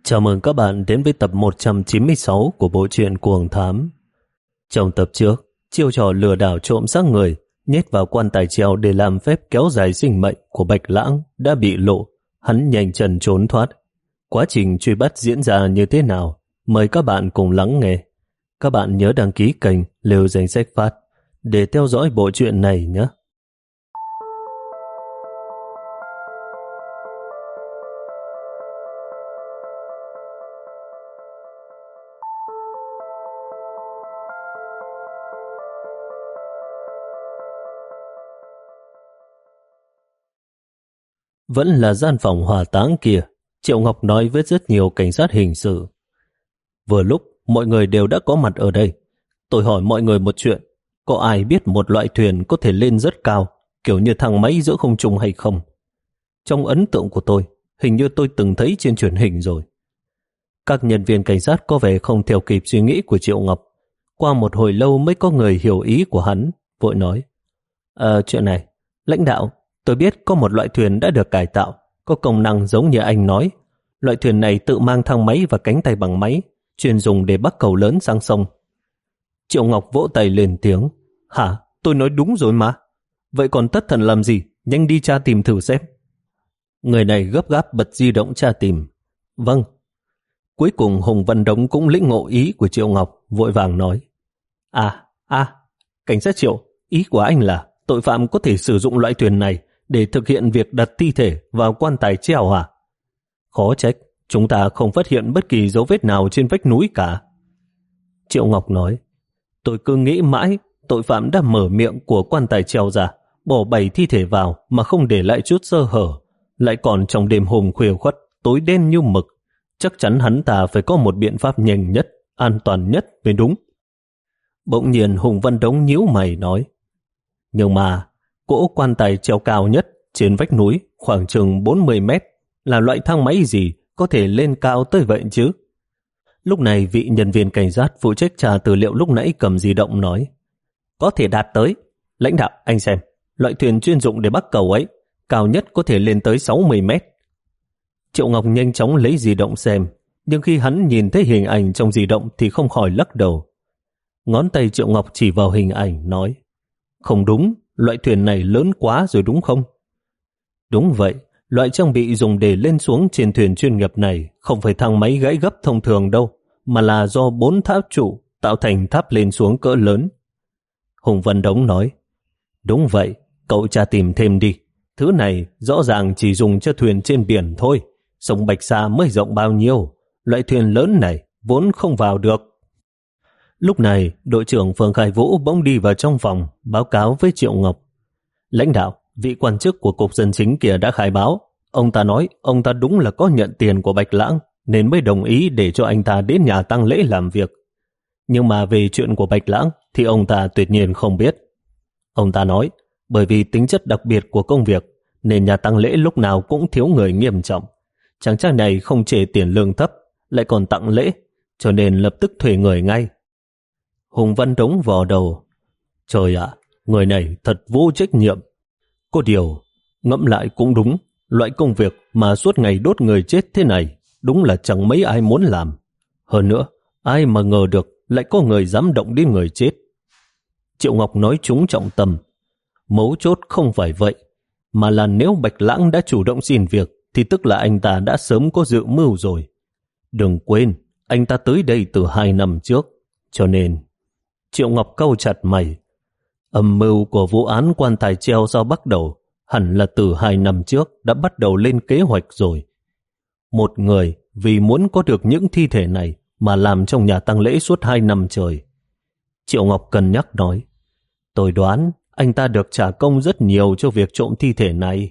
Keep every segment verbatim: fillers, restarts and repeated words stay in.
Chào mừng các bạn đến với tập một trăm chín mươi sáu của bộ truyện Cuồng Thám. Trong tập trước, chiêu trò lừa đảo trộm xác người, nhét vào quan tài treo để làm phép kéo dài sinh mệnh của Bạch Lãng đã bị lộ, hắn nhanh chân trốn thoát. Quá trình truy bắt diễn ra như thế nào? Mời các bạn cùng lắng nghe. Các bạn nhớ đăng ký kênh Lều Danh Sách Phát để theo dõi bộ truyện này nhé. Vẫn là gian phòng hỏa táng kia, Triệu Ngọc nói với rất nhiều cảnh sát hình sự. Vừa lúc mọi người đều đã có mặt ở đây, tôi hỏi mọi người một chuyện, có ai biết một loại thuyền có thể lên rất cao, kiểu như thang máy giữa không trung hay không? Trong ấn tượng của tôi, hình như tôi từng thấy trên truyền hình rồi. Các nhân viên cảnh sát có vẻ không theo kịp suy nghĩ của Triệu Ngọc. Qua một hồi lâu mới có người hiểu ý của hắn, vội nói. À, chuyện này, lãnh đạo, tôi biết có một loại thuyền đã được cải tạo, có công năng giống như anh nói. Loại thuyền này tự mang thang máy và cánh tay bằng máy, chuyên dùng để bắc cầu lớn sang sông. Triệu Ngọc vỗ tay lên tiếng. Hả? Tôi nói đúng rồi mà. Vậy còn thất thần làm gì? Nhanh đi tra tìm thử xem. Người này gấp gáp bật di động tra tìm. Vâng. Cuối cùng Hùng Văn Đống cũng lĩnh ngộ ý của Triệu Ngọc, vội vàng nói. À, à, cảnh sát Triệu, ý của anh là tội phạm có thể sử dụng loại thuyền này để thực hiện việc đặt thi thể vào quan tài treo hả? Khó trách, chúng ta không phát hiện bất kỳ dấu vết nào trên vách núi cả. Triệu Ngọc nói, tôi cứ nghĩ mãi tội phạm đã mở miệng của quan tài treo ra, bỏ bảy thi thể vào mà không để lại chút sơ hở, lại còn trong đêm hôm khuya khoắt, tối đen như mực. Chắc chắn hắn ta phải có một biện pháp nhanh nhất, an toàn nhất mới đúng. Bỗng nhiên Hùng Văn Đống nhíu mày nói, nhưng mà cỗ quan tài treo cao nhất trên vách núi khoảng chừng bốn mươi mét, là loại thang máy gì có thể lên cao tới vậy chứ? Lúc này vị nhân viên cảnh sát phụ trách tra tư liệu lúc nãy cầm di động nói, có thể đạt tới. Lãnh đạo, anh xem, loại thuyền chuyên dụng để bắc cầu ấy, cao nhất có thể lên tới sáu mươi mét. Triệu Ngọc nhanh chóng lấy di động xem, nhưng khi hắn nhìn thấy hình ảnh trong di động thì không khỏi lắc đầu. Ngón tay Triệu Ngọc chỉ vào hình ảnh nói, không đúng, loại thuyền này lớn quá rồi đúng không? Đúng vậy, loại trang bị dùng để lên xuống trên thuyền chuyên nghiệp này không phải thang máy gãy gấp thông thường đâu, mà là do bốn tháp trụ tạo thành tháp lên xuống cỡ lớn. Hùng Văn Đống nói, đúng vậy, cậu tra tìm thêm đi. Thứ này rõ ràng chỉ dùng cho thuyền trên biển thôi, sông Bạch Sa mới rộng bao nhiêu, loại thuyền lớn này vốn không vào được. Lúc này, đội trưởng Phương Khai Vũ bỗng đi vào trong phòng, báo cáo với Triệu Ngọc. Lãnh đạo, vị quan chức của Cục Dân Chính kia đã khai báo. Ông ta nói ông ta đúng là có nhận tiền của Bạch Lãng, nên mới đồng ý để cho anh ta đến nhà tang lễ làm việc. Nhưng mà về chuyện của Bạch Lãng thì ông ta tuyệt nhiên không biết. Ông ta nói, bởi vì tính chất đặc biệt của công việc, nên nhà tang lễ lúc nào cũng thiếu người nghiêm trọng. Chàng trai này không chê tiền lương thấp, lại còn tặng lễ, cho nên lập tức thuê người ngay. Hùng Văn Đống vò đầu. Trời ạ, người này thật vô trách nhiệm. Có điều, ngẫm lại cũng đúng, loại công việc mà suốt ngày đốt người chết thế này, đúng là chẳng mấy ai muốn làm. Hơn nữa, ai mà ngờ được lại có người dám động đến người chết. Triệu Ngọc nói trúng trọng tâm. Mấu chốt không phải vậy, mà là nếu Bạch Lãng đã chủ động xin việc, thì tức là anh ta đã sớm có dự mưu rồi. Đừng quên, anh ta tới đây từ hai năm trước, cho nên... Triệu Ngọc cau chặt mày. Âm mưu của vụ án quan tài treo sao bắt đầu, hẳn là từ hai năm trước đã bắt đầu lên kế hoạch rồi. Một người vì muốn có được những thi thể này mà làm trong nhà tang lễ suốt hai năm trời. Triệu Ngọc cân nhắc nói, tôi đoán anh ta được trả công rất nhiều cho việc trộm thi thể này.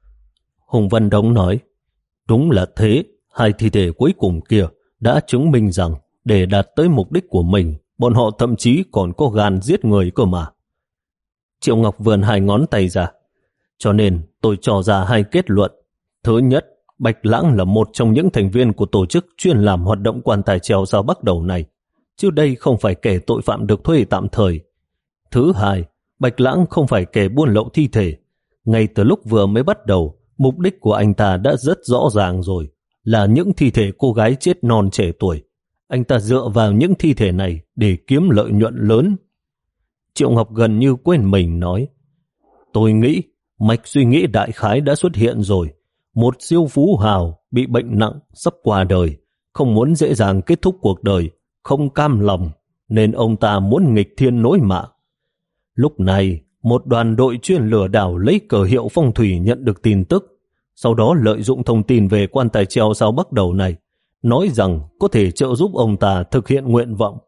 Hùng Văn Đống nói, đúng là thế, hai thi thể cuối cùng kia đã chứng minh rằng để đạt tới mục đích của mình, bọn họ thậm chí còn có gan giết người cơ mà. Triệu Ngọc vươn hai ngón tay ra. Cho nên tôi cho ra hai kết luận. Thứ nhất, Bạch Lãng là một trong những thành viên của tổ chức chuyên làm hoạt động quan tài treo sao bắt đầu này, chứ đây không phải kẻ tội phạm được thuê tạm thời. Thứ hai, Bạch Lãng không phải kẻ buôn lậu thi thể. Ngay từ lúc vừa mới bắt đầu, mục đích của anh ta đã rất rõ ràng rồi, là những thi thể cô gái chết non trẻ tuổi. Anh ta dựa vào những thi thể này để kiếm lợi nhuận lớn. Triệu Ngọc gần như quên mình nói, tôi nghĩ mạch suy nghĩ đại khái đã xuất hiện rồi. Một siêu phú hào bị bệnh nặng sắp qua đời, không muốn dễ dàng kết thúc cuộc đời, không cam lòng, nên ông ta muốn nghịch thiên nối mạng. Lúc này, một đoàn đội chuyên lừa đảo lấy cờ hiệu phong thủy nhận được tin tức, sau đó lợi dụng thông tin về quan tài treo sao Bắc Đầu này, nói rằng có thể trợ giúp ông ta thực hiện nguyện vọng.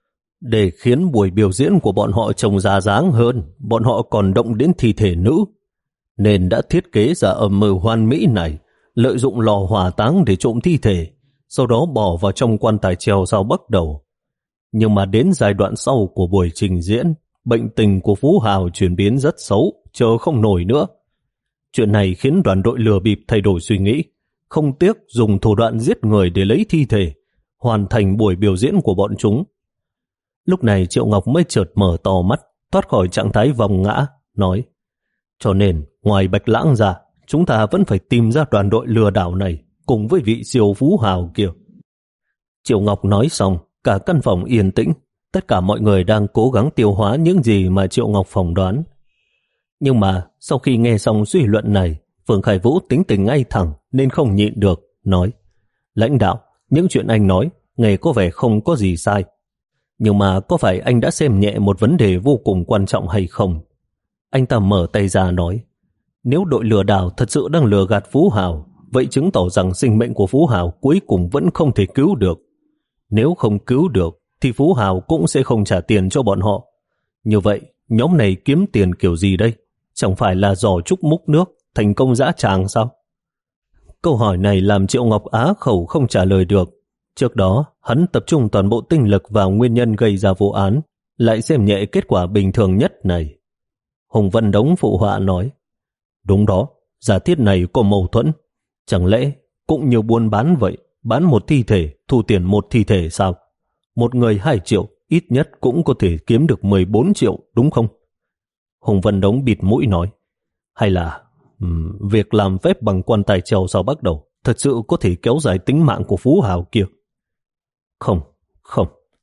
Để khiến buổi biểu diễn của bọn họ trông ra dáng hơn, bọn họ còn động đến thi thể nữ, nên đã thiết kế ra âm mưu hoàn mỹ này, lợi dụng lò hỏa táng để trộm thi thể, sau đó bỏ vào trong quan tài treo sao Bắc Đầu. Nhưng mà đến giai đoạn sau của buổi trình diễn, bệnh tình của Phú Hào chuyển biến rất xấu, chờ không nổi nữa. Chuyện này khiến đoàn đội lừa bịp thay đổi suy nghĩ, không tiếc dùng thủ đoạn giết người để lấy thi thể, hoàn thành buổi biểu diễn của bọn chúng. Lúc này Triệu Ngọc mới chợt mở to mắt, thoát khỏi trạng thái vòng ngã, nói, cho nên ngoài Bạch Lãng ra, chúng ta vẫn phải tìm ra đoàn đội lừa đảo này cùng với vị siêu phú hào kia. Triệu Ngọc nói xong, cả căn phòng yên tĩnh, tất cả mọi người đang cố gắng tiêu hóa những gì mà Triệu Ngọc phỏng đoán. Nhưng mà sau khi nghe xong suy luận này, Phương Khải Vũ tính tình ngay thẳng nên không nhịn được, nói, lãnh đạo, những chuyện anh nói nghe có vẻ không có gì sai. Nhưng mà có phải anh đã xem nhẹ một vấn đề vô cùng quan trọng hay không? Anh ta mở tay ra nói, nếu đội lừa đảo thật sự đang lừa gạt Phú Hào, vậy chứng tỏ rằng sinh mệnh của Phú Hào cuối cùng vẫn không thể cứu được. Nếu không cứu được, thì Phú Hào cũng sẽ không trả tiền cho bọn họ. Như vậy, nhóm này kiếm tiền kiểu gì đây? Chẳng phải là giỏ trúc múc nước, thành công dã tràng sao? Câu hỏi này làm Triệu Ngọc á khẩu không trả lời được. Trước đó, hắn tập trung toàn bộ tinh lực vào nguyên nhân gây ra vụ án, lại xem nhẹ kết quả bình thường nhất này. Hùng Văn Đống phụ họa nói, đúng đó, giả thiết này có mâu thuẫn. Chẳng lẽ cũng như buôn bán vậy, bán một thi thể, thu tiền một thi thể sao? Một người hai triệu, ít nhất cũng có thể kiếm được mười bốn triệu, đúng không? Hùng Văn Đống bịt mũi nói, hay là um, việc làm phép bằng quan tài treo sao Bắc Đầu thật sự có thể kéo dài tính mạng của Phú Hào kia? Không, không.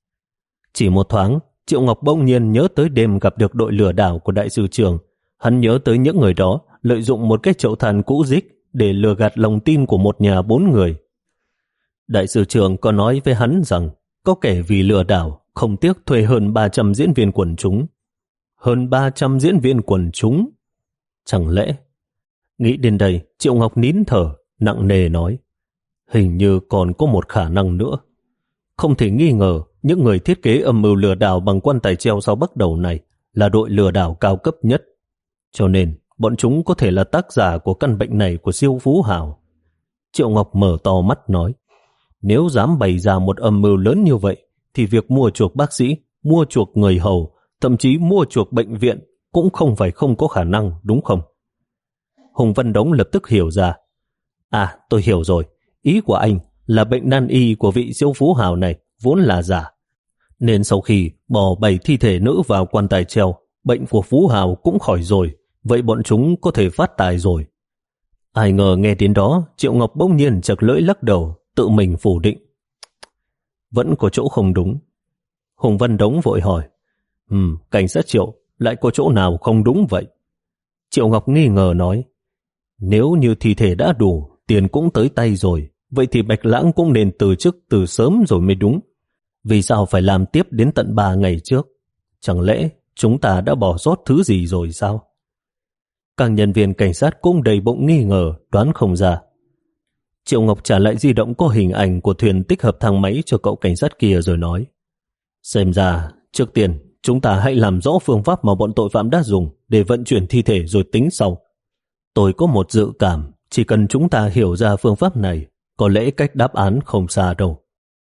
Chỉ một thoáng, Triệu Ngọc bỗng nhiên nhớ tới đêm gặp được đội lừa đảo của đại sư Trường. Hắn nhớ tới những người đó lợi dụng một cái chậu than cũ rích để lừa gạt lòng tin của một nhà bốn người. Đại sư Trường có nói với hắn rằng có kẻ vì lừa đảo không tiếc thuê hơn ba trăm diễn viên quần chúng. Hơn ba trăm diễn viên quần chúng? Chẳng lẽ? Nghĩ đến đây, Triệu Ngọc nín thở, nặng nề nói, hình như còn có một khả năng nữa. Không thể nghi ngờ, những người thiết kế âm mưu lừa đảo bằng quan tài treo sao Bắc Đầu này là đội lừa đảo cao cấp nhất. Cho nên, bọn chúng có thể là tác giả của căn bệnh này của siêu phú hào. Triệu Ngọc mở to mắt nói, nếu dám bày ra một âm mưu lớn như vậy, thì việc mua chuộc bác sĩ, mua chuộc người hầu, thậm chí mua chuộc bệnh viện cũng không phải không có khả năng, đúng không? Hùng Văn Đống lập tức hiểu ra. À, tôi hiểu rồi. Ý của anh là bệnh nan y của vị siêu phú hào này vốn là giả. Nên sau khi bỏ bảy thi thể nữ vào quan tài treo, bệnh của Phú Hào cũng khỏi rồi. Vậy bọn chúng có thể phát tài rồi. Ai ngờ nghe đến đó, Triệu Ngọc bỗng nhiên chật lưỡi lắc đầu, tự mình phủ định. Vẫn có chỗ không đúng. Hùng Văn Đống vội hỏi, Ừm, cảnh sát Triệu, lại có chỗ nào không đúng vậy? Triệu Ngọc nghi ngờ nói, nếu như thi thể đã đủ, tiền cũng tới tay rồi, vậy thì Bạch Lãng cũng nên từ chức từ sớm rồi mới đúng. Vì sao phải làm tiếp đến tận ba ngày trước? Chẳng lẽ chúng ta đã bỏ sót thứ gì rồi sao? Các nhân viên cảnh sát cũng đầy bụng nghi ngờ, đoán không ra. Triệu Ngọc trả lại di động có hình ảnh của thuyền tích hợp thang máy cho cậu cảnh sát kia rồi nói, xem ra, trước tiên, chúng ta hãy làm rõ phương pháp mà bọn tội phạm đã dùng để vận chuyển thi thể rồi tính sau. Tôi có một dự cảm, chỉ cần chúng ta hiểu ra phương pháp này, có lẽ cách đáp án không xa đâu.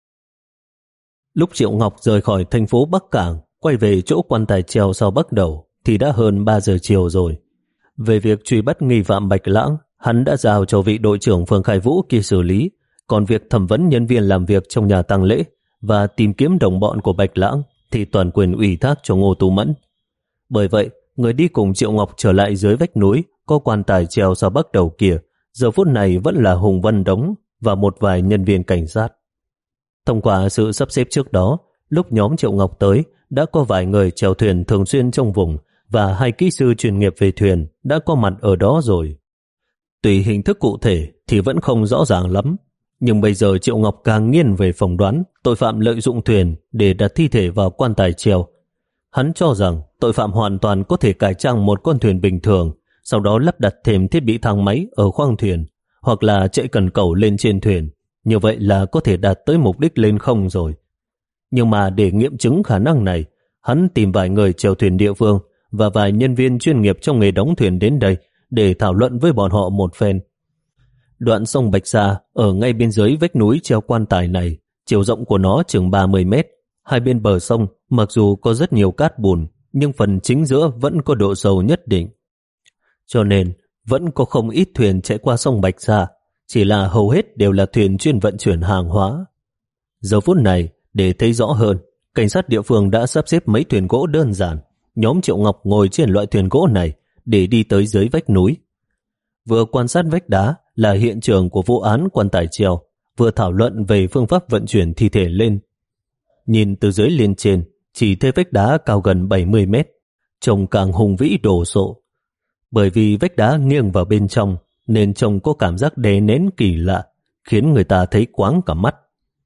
Lúc Triệu Ngọc rời khỏi thành phố Bắc Cảng, quay về chỗ quan tài treo sao Bắc Đầu, thì đã hơn ba giờ chiều rồi. Về việc truy bắt nghi phạm Bạch Lãng, hắn đã giao cho vị đội trưởng Phương Khai Vũ kia xử lý, còn việc thẩm vấn nhân viên làm việc trong nhà tang lễ và tìm kiếm đồng bọn của Bạch Lãng thì toàn quyền ủy thác cho Ngô Tú Mẫn. Bởi vậy, người đi cùng Triệu Ngọc trở lại dưới vách núi có quan tài treo sao Bắc Đầu kia, giờ phút này vẫn là Hùng Văn Đống và một vài nhân viên cảnh sát. Thông qua sự sắp xếp trước đó, lúc nhóm Triệu Ngọc tới, đã có vài người chèo thuyền thường xuyên trong vùng và hai kỹ sư chuyên nghiệp về thuyền đã có mặt ở đó rồi. Tùy hình thức cụ thể thì vẫn không rõ ràng lắm, nhưng bây giờ Triệu Ngọc càng nghiêng về phỏng đoán tội phạm lợi dụng thuyền để đặt thi thể vào quan tài treo. Hắn cho rằng tội phạm hoàn toàn có thể cải trang một con thuyền bình thường, sau đó lắp đặt thêm thiết bị thang máy ở khoang thuyền, hoặc là chạy cần cẩu lên trên thuyền. Như vậy là có thể đạt tới mục đích lên không rồi. Nhưng mà để nghiệm chứng khả năng này, hắn tìm vài người chèo thuyền địa phương và vài nhân viên chuyên nghiệp trong nghề đóng thuyền đến đây để thảo luận với bọn họ một phen. Đoạn sông Bạch Sa ở ngay bên dưới vách núi treo quan tài này, chiều rộng của nó chừng ba mươi mét. Hai bên bờ sông mặc dù có rất nhiều cát bùn, nhưng phần chính giữa vẫn có độ sâu nhất định. Cho nên vẫn có không ít thuyền chạy qua sông Bạch Sa, chỉ là hầu hết đều là thuyền chuyên vận chuyển hàng hóa. Giờ phút này, để thấy rõ hơn, cảnh sát địa phương đã sắp xếp mấy thuyền gỗ đơn giản. Nhóm Triệu Ngọc ngồi trên loại thuyền gỗ này để đi tới dưới vách núi. Vừa quan sát vách đá là hiện trường của vụ án quan tài treo, vừa thảo luận về phương pháp vận chuyển thi thể lên. Nhìn từ dưới lên trên, chỉ thấy vách đá cao gần bảy mươi mét, trông càng hùng vĩ đồ sộ. Bởi vì vách đá nghiêng vào bên trong, nên trông có cảm giác đè nén kỳ lạ, khiến người ta thấy choáng cả mắt.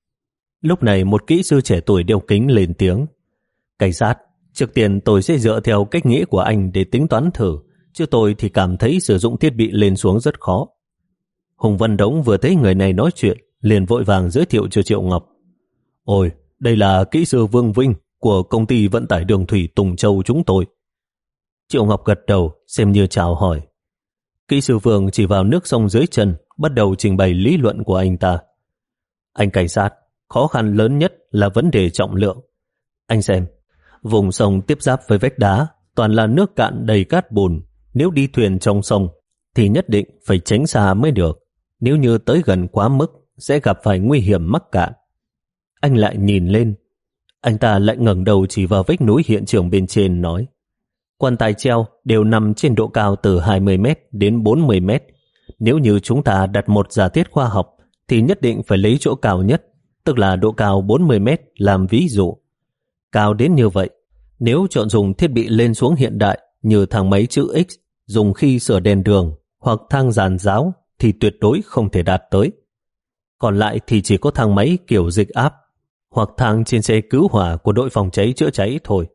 Lúc này một kỹ sư trẻ tuổi đeo kính lên tiếng. Cảnh sát, trước tiên tôi sẽ dựa theo cách nghĩ của anh để tính toán thử, chứ tôi thì cảm thấy sử dụng thiết bị lên xuống rất khó. Hùng Văn Đống vừa thấy người này nói chuyện, liền vội vàng giới thiệu cho Triệu Ngọc. Ôi, đây là kỹ sư Vương Vinh của công ty vận tải đường thủy Tùng Châu chúng tôi. Triệu Ngọc gật đầu, xem như chào hỏi. Kỹ sư Vương chỉ vào nước sông dưới chân, bắt đầu trình bày lý luận của anh ta. Anh cảnh sát, khó khăn lớn nhất là vấn đề trọng lượng. Anh xem, vùng sông tiếp giáp với vách đá, toàn là nước cạn đầy cát bùn. Nếu đi thuyền trong sông, thì nhất định phải tránh xa mới được. Nếu như tới gần quá mức, sẽ gặp phải nguy hiểm mắc cạn. Anh lại nhìn lên. Anh ta lại ngẩng đầu chỉ vào vách núi hiện trường bên trên nói. Quan tài treo đều nằm trên độ cao từ hai mươi mét đến bốn mươi mét. Nếu như chúng ta đặt một giả thiết khoa học, thì nhất định phải lấy chỗ cao nhất, tức là độ cao bốn mươi mét làm ví dụ. Cao đến như vậy, nếu chọn dùng thiết bị lên xuống hiện đại như thang máy chữ X, dùng khi sửa đèn đường hoặc thang giàn giáo thì tuyệt đối không thể đạt tới. Còn lại thì chỉ có thang máy kiểu dịch áp hoặc thang trên xe cứu hỏa của đội phòng cháy chữa cháy thôi.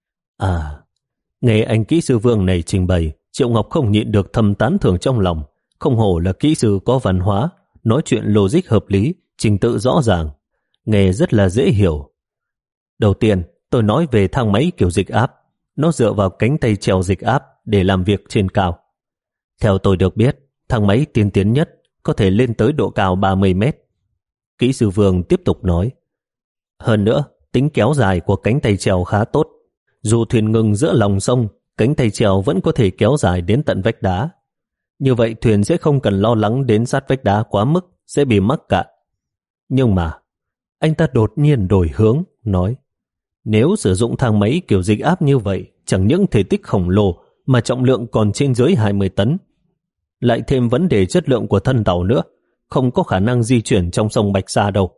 À, nghe anh kỹ sư Vương này trình bày, Triệu Ngọc không nhịn được thầm tán thưởng trong lòng. Không hổ là kỹ sư có văn hóa, nói chuyện logic hợp lý, trình tự rõ ràng, nghe rất là dễ hiểu. Đầu tiên, tôi nói về thang máy kiểu dịch áp. Nó dựa vào cánh tay treo dịch áp để làm việc trên cao. Theo tôi được biết, thang máy tiên tiến nhất có thể lên tới độ cao ba mươi mét. Kỹ sư Vương tiếp tục nói. Hơn nữa, tính kéo dài của cánh tay treo khá tốt. Dù thuyền ngừng giữa lòng sông, cánh tay treo vẫn có thể kéo dài đến tận vách đá. Như vậy thuyền sẽ không cần lo lắng đến sát vách đá quá mức sẽ bị mắc cạn. Nhưng mà, anh ta đột nhiên đổi hướng, nói. Nếu sử dụng thang máy kiểu dịch áp như vậy, chẳng những thể tích khổng lồ mà trọng lượng còn trên dưới hai mươi tấn. Lại thêm vấn đề chất lượng của thân tàu nữa, không có khả năng di chuyển trong sông Bạch Sa đâu.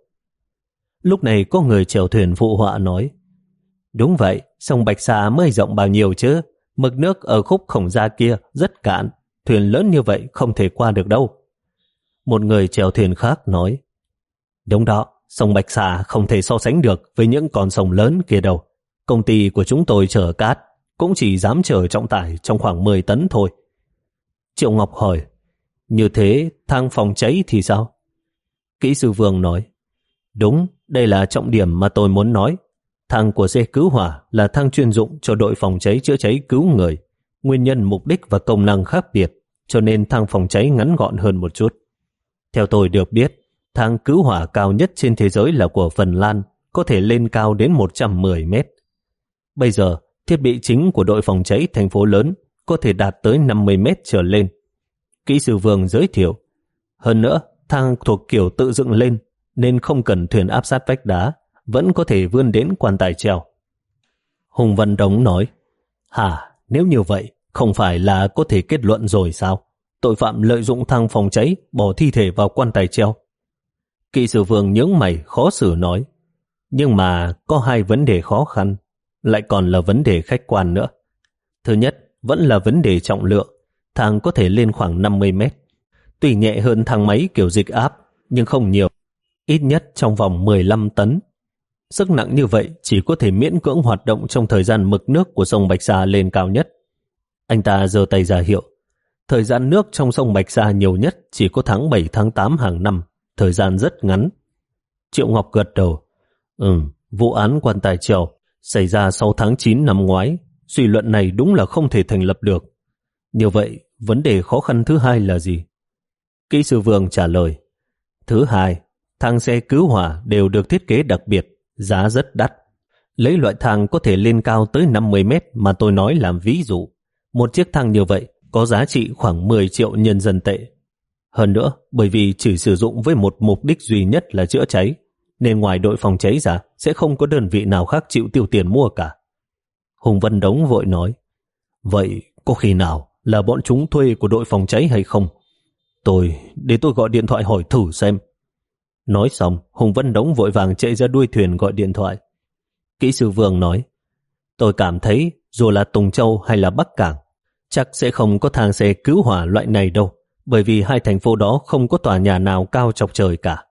Lúc này có người chèo thuyền phụ họa nói. Đúng vậy, sông Bạch Sa mới rộng bao nhiêu chứ, mực nước ở khúc Khổng Gia kia rất cạn, thuyền lớn như vậy không thể qua được đâu. Một người chèo thuyền khác nói. Đúng đó, sông Bạch Sa không thể so sánh được với những con sông lớn kia đâu. Công ty của chúng tôi chở cát cũng chỉ dám chở trọng tải trong khoảng mười tấn thôi. Triệu Ngọc hỏi, như thế thang phòng cháy thì sao? Kỹ sư Vương nói, đúng, đây là trọng điểm mà tôi muốn nói. Thang của xe cứu hỏa là thang chuyên dụng cho đội phòng cháy chữa cháy cứu người. Nguyên nhân, mục đích và công năng khác biệt, cho nên thang phòng cháy ngắn gọn hơn một chút. Theo tôi được biết, thang cứu hỏa cao nhất trên thế giới là của Phần Lan, có thể lên cao đến một trăm mười mét. Bây giờ, thiết bị chính của đội phòng cháy thành phố lớn có thể đạt tới năm mươi mét trở lên. Kỹ sư Vương giới thiệu. Hơn nữa, thang thuộc kiểu tự dựng lên, nên không cần thuyền áp sát vách đá, vẫn có thể vươn đến quan tài treo. Hùng Văn Đống nói, hả, nếu như vậy, không phải là có thể kết luận rồi sao? Tội phạm lợi dụng thang phòng cháy bỏ thi thể vào quan tài treo. Kỵ sử vương nhướng mày khó xử nói, nhưng mà có hai vấn đề khó khăn, lại còn là vấn đề khách quan nữa. Thứ nhất, vẫn là vấn đề trọng lượng. Thang có thể lên khoảng năm mươi mét. Tuy nhẹ hơn thang máy kiểu dịch áp, nhưng không nhiều, ít nhất trong vòng mười lăm tấn. Sức nặng như vậy chỉ có thể miễn cưỡng hoạt động trong thời gian mực nước của sông Bạch Sa lên cao nhất. Anh ta giơ tay ra hiệu. Thời gian nước trong sông Bạch Sa nhiều nhất chỉ có tháng bảy tháng tám hàng năm, thời gian rất ngắn. Triệu Ngọc gật đầu. Ừm, vụ án quan tài trèo xảy ra sau tháng chín năm ngoái. Suy luận này đúng là không thể thành lập được. Như vậy, vấn đề khó khăn thứ hai là gì? Kỹ sư Vương trả lời. Thứ hai, thang xe cứu hỏa đều được thiết kế đặc biệt, giá rất đắt. Lấy loại thang có thể lên cao tới năm mươi mét mà tôi nói làm ví dụ. Một chiếc thang như vậy có giá trị khoảng mười triệu nhân dân tệ. Hơn nữa, bởi vì chỉ sử dụng với một mục đích duy nhất là chữa cháy, nên ngoài đội phòng cháy ra sẽ không có đơn vị nào khác chịu tiêu tiền mua cả. Hùng Văn Đống vội nói, vậy có khi nào là bọn chúng thuê của đội phòng cháy hay không? Tôi, để tôi gọi điện thoại hỏi thử xem. Nói xong, Hùng Văn Đống vội vàng chạy ra đuôi thuyền gọi điện thoại. Kỹ sư Vương nói, tôi cảm thấy dù là Tùng Châu hay là Bắc Cảng, chắc sẽ không có thang xe cứu hỏa loại này đâu, bởi vì hai thành phố đó không có tòa nhà nào cao chọc trời cả.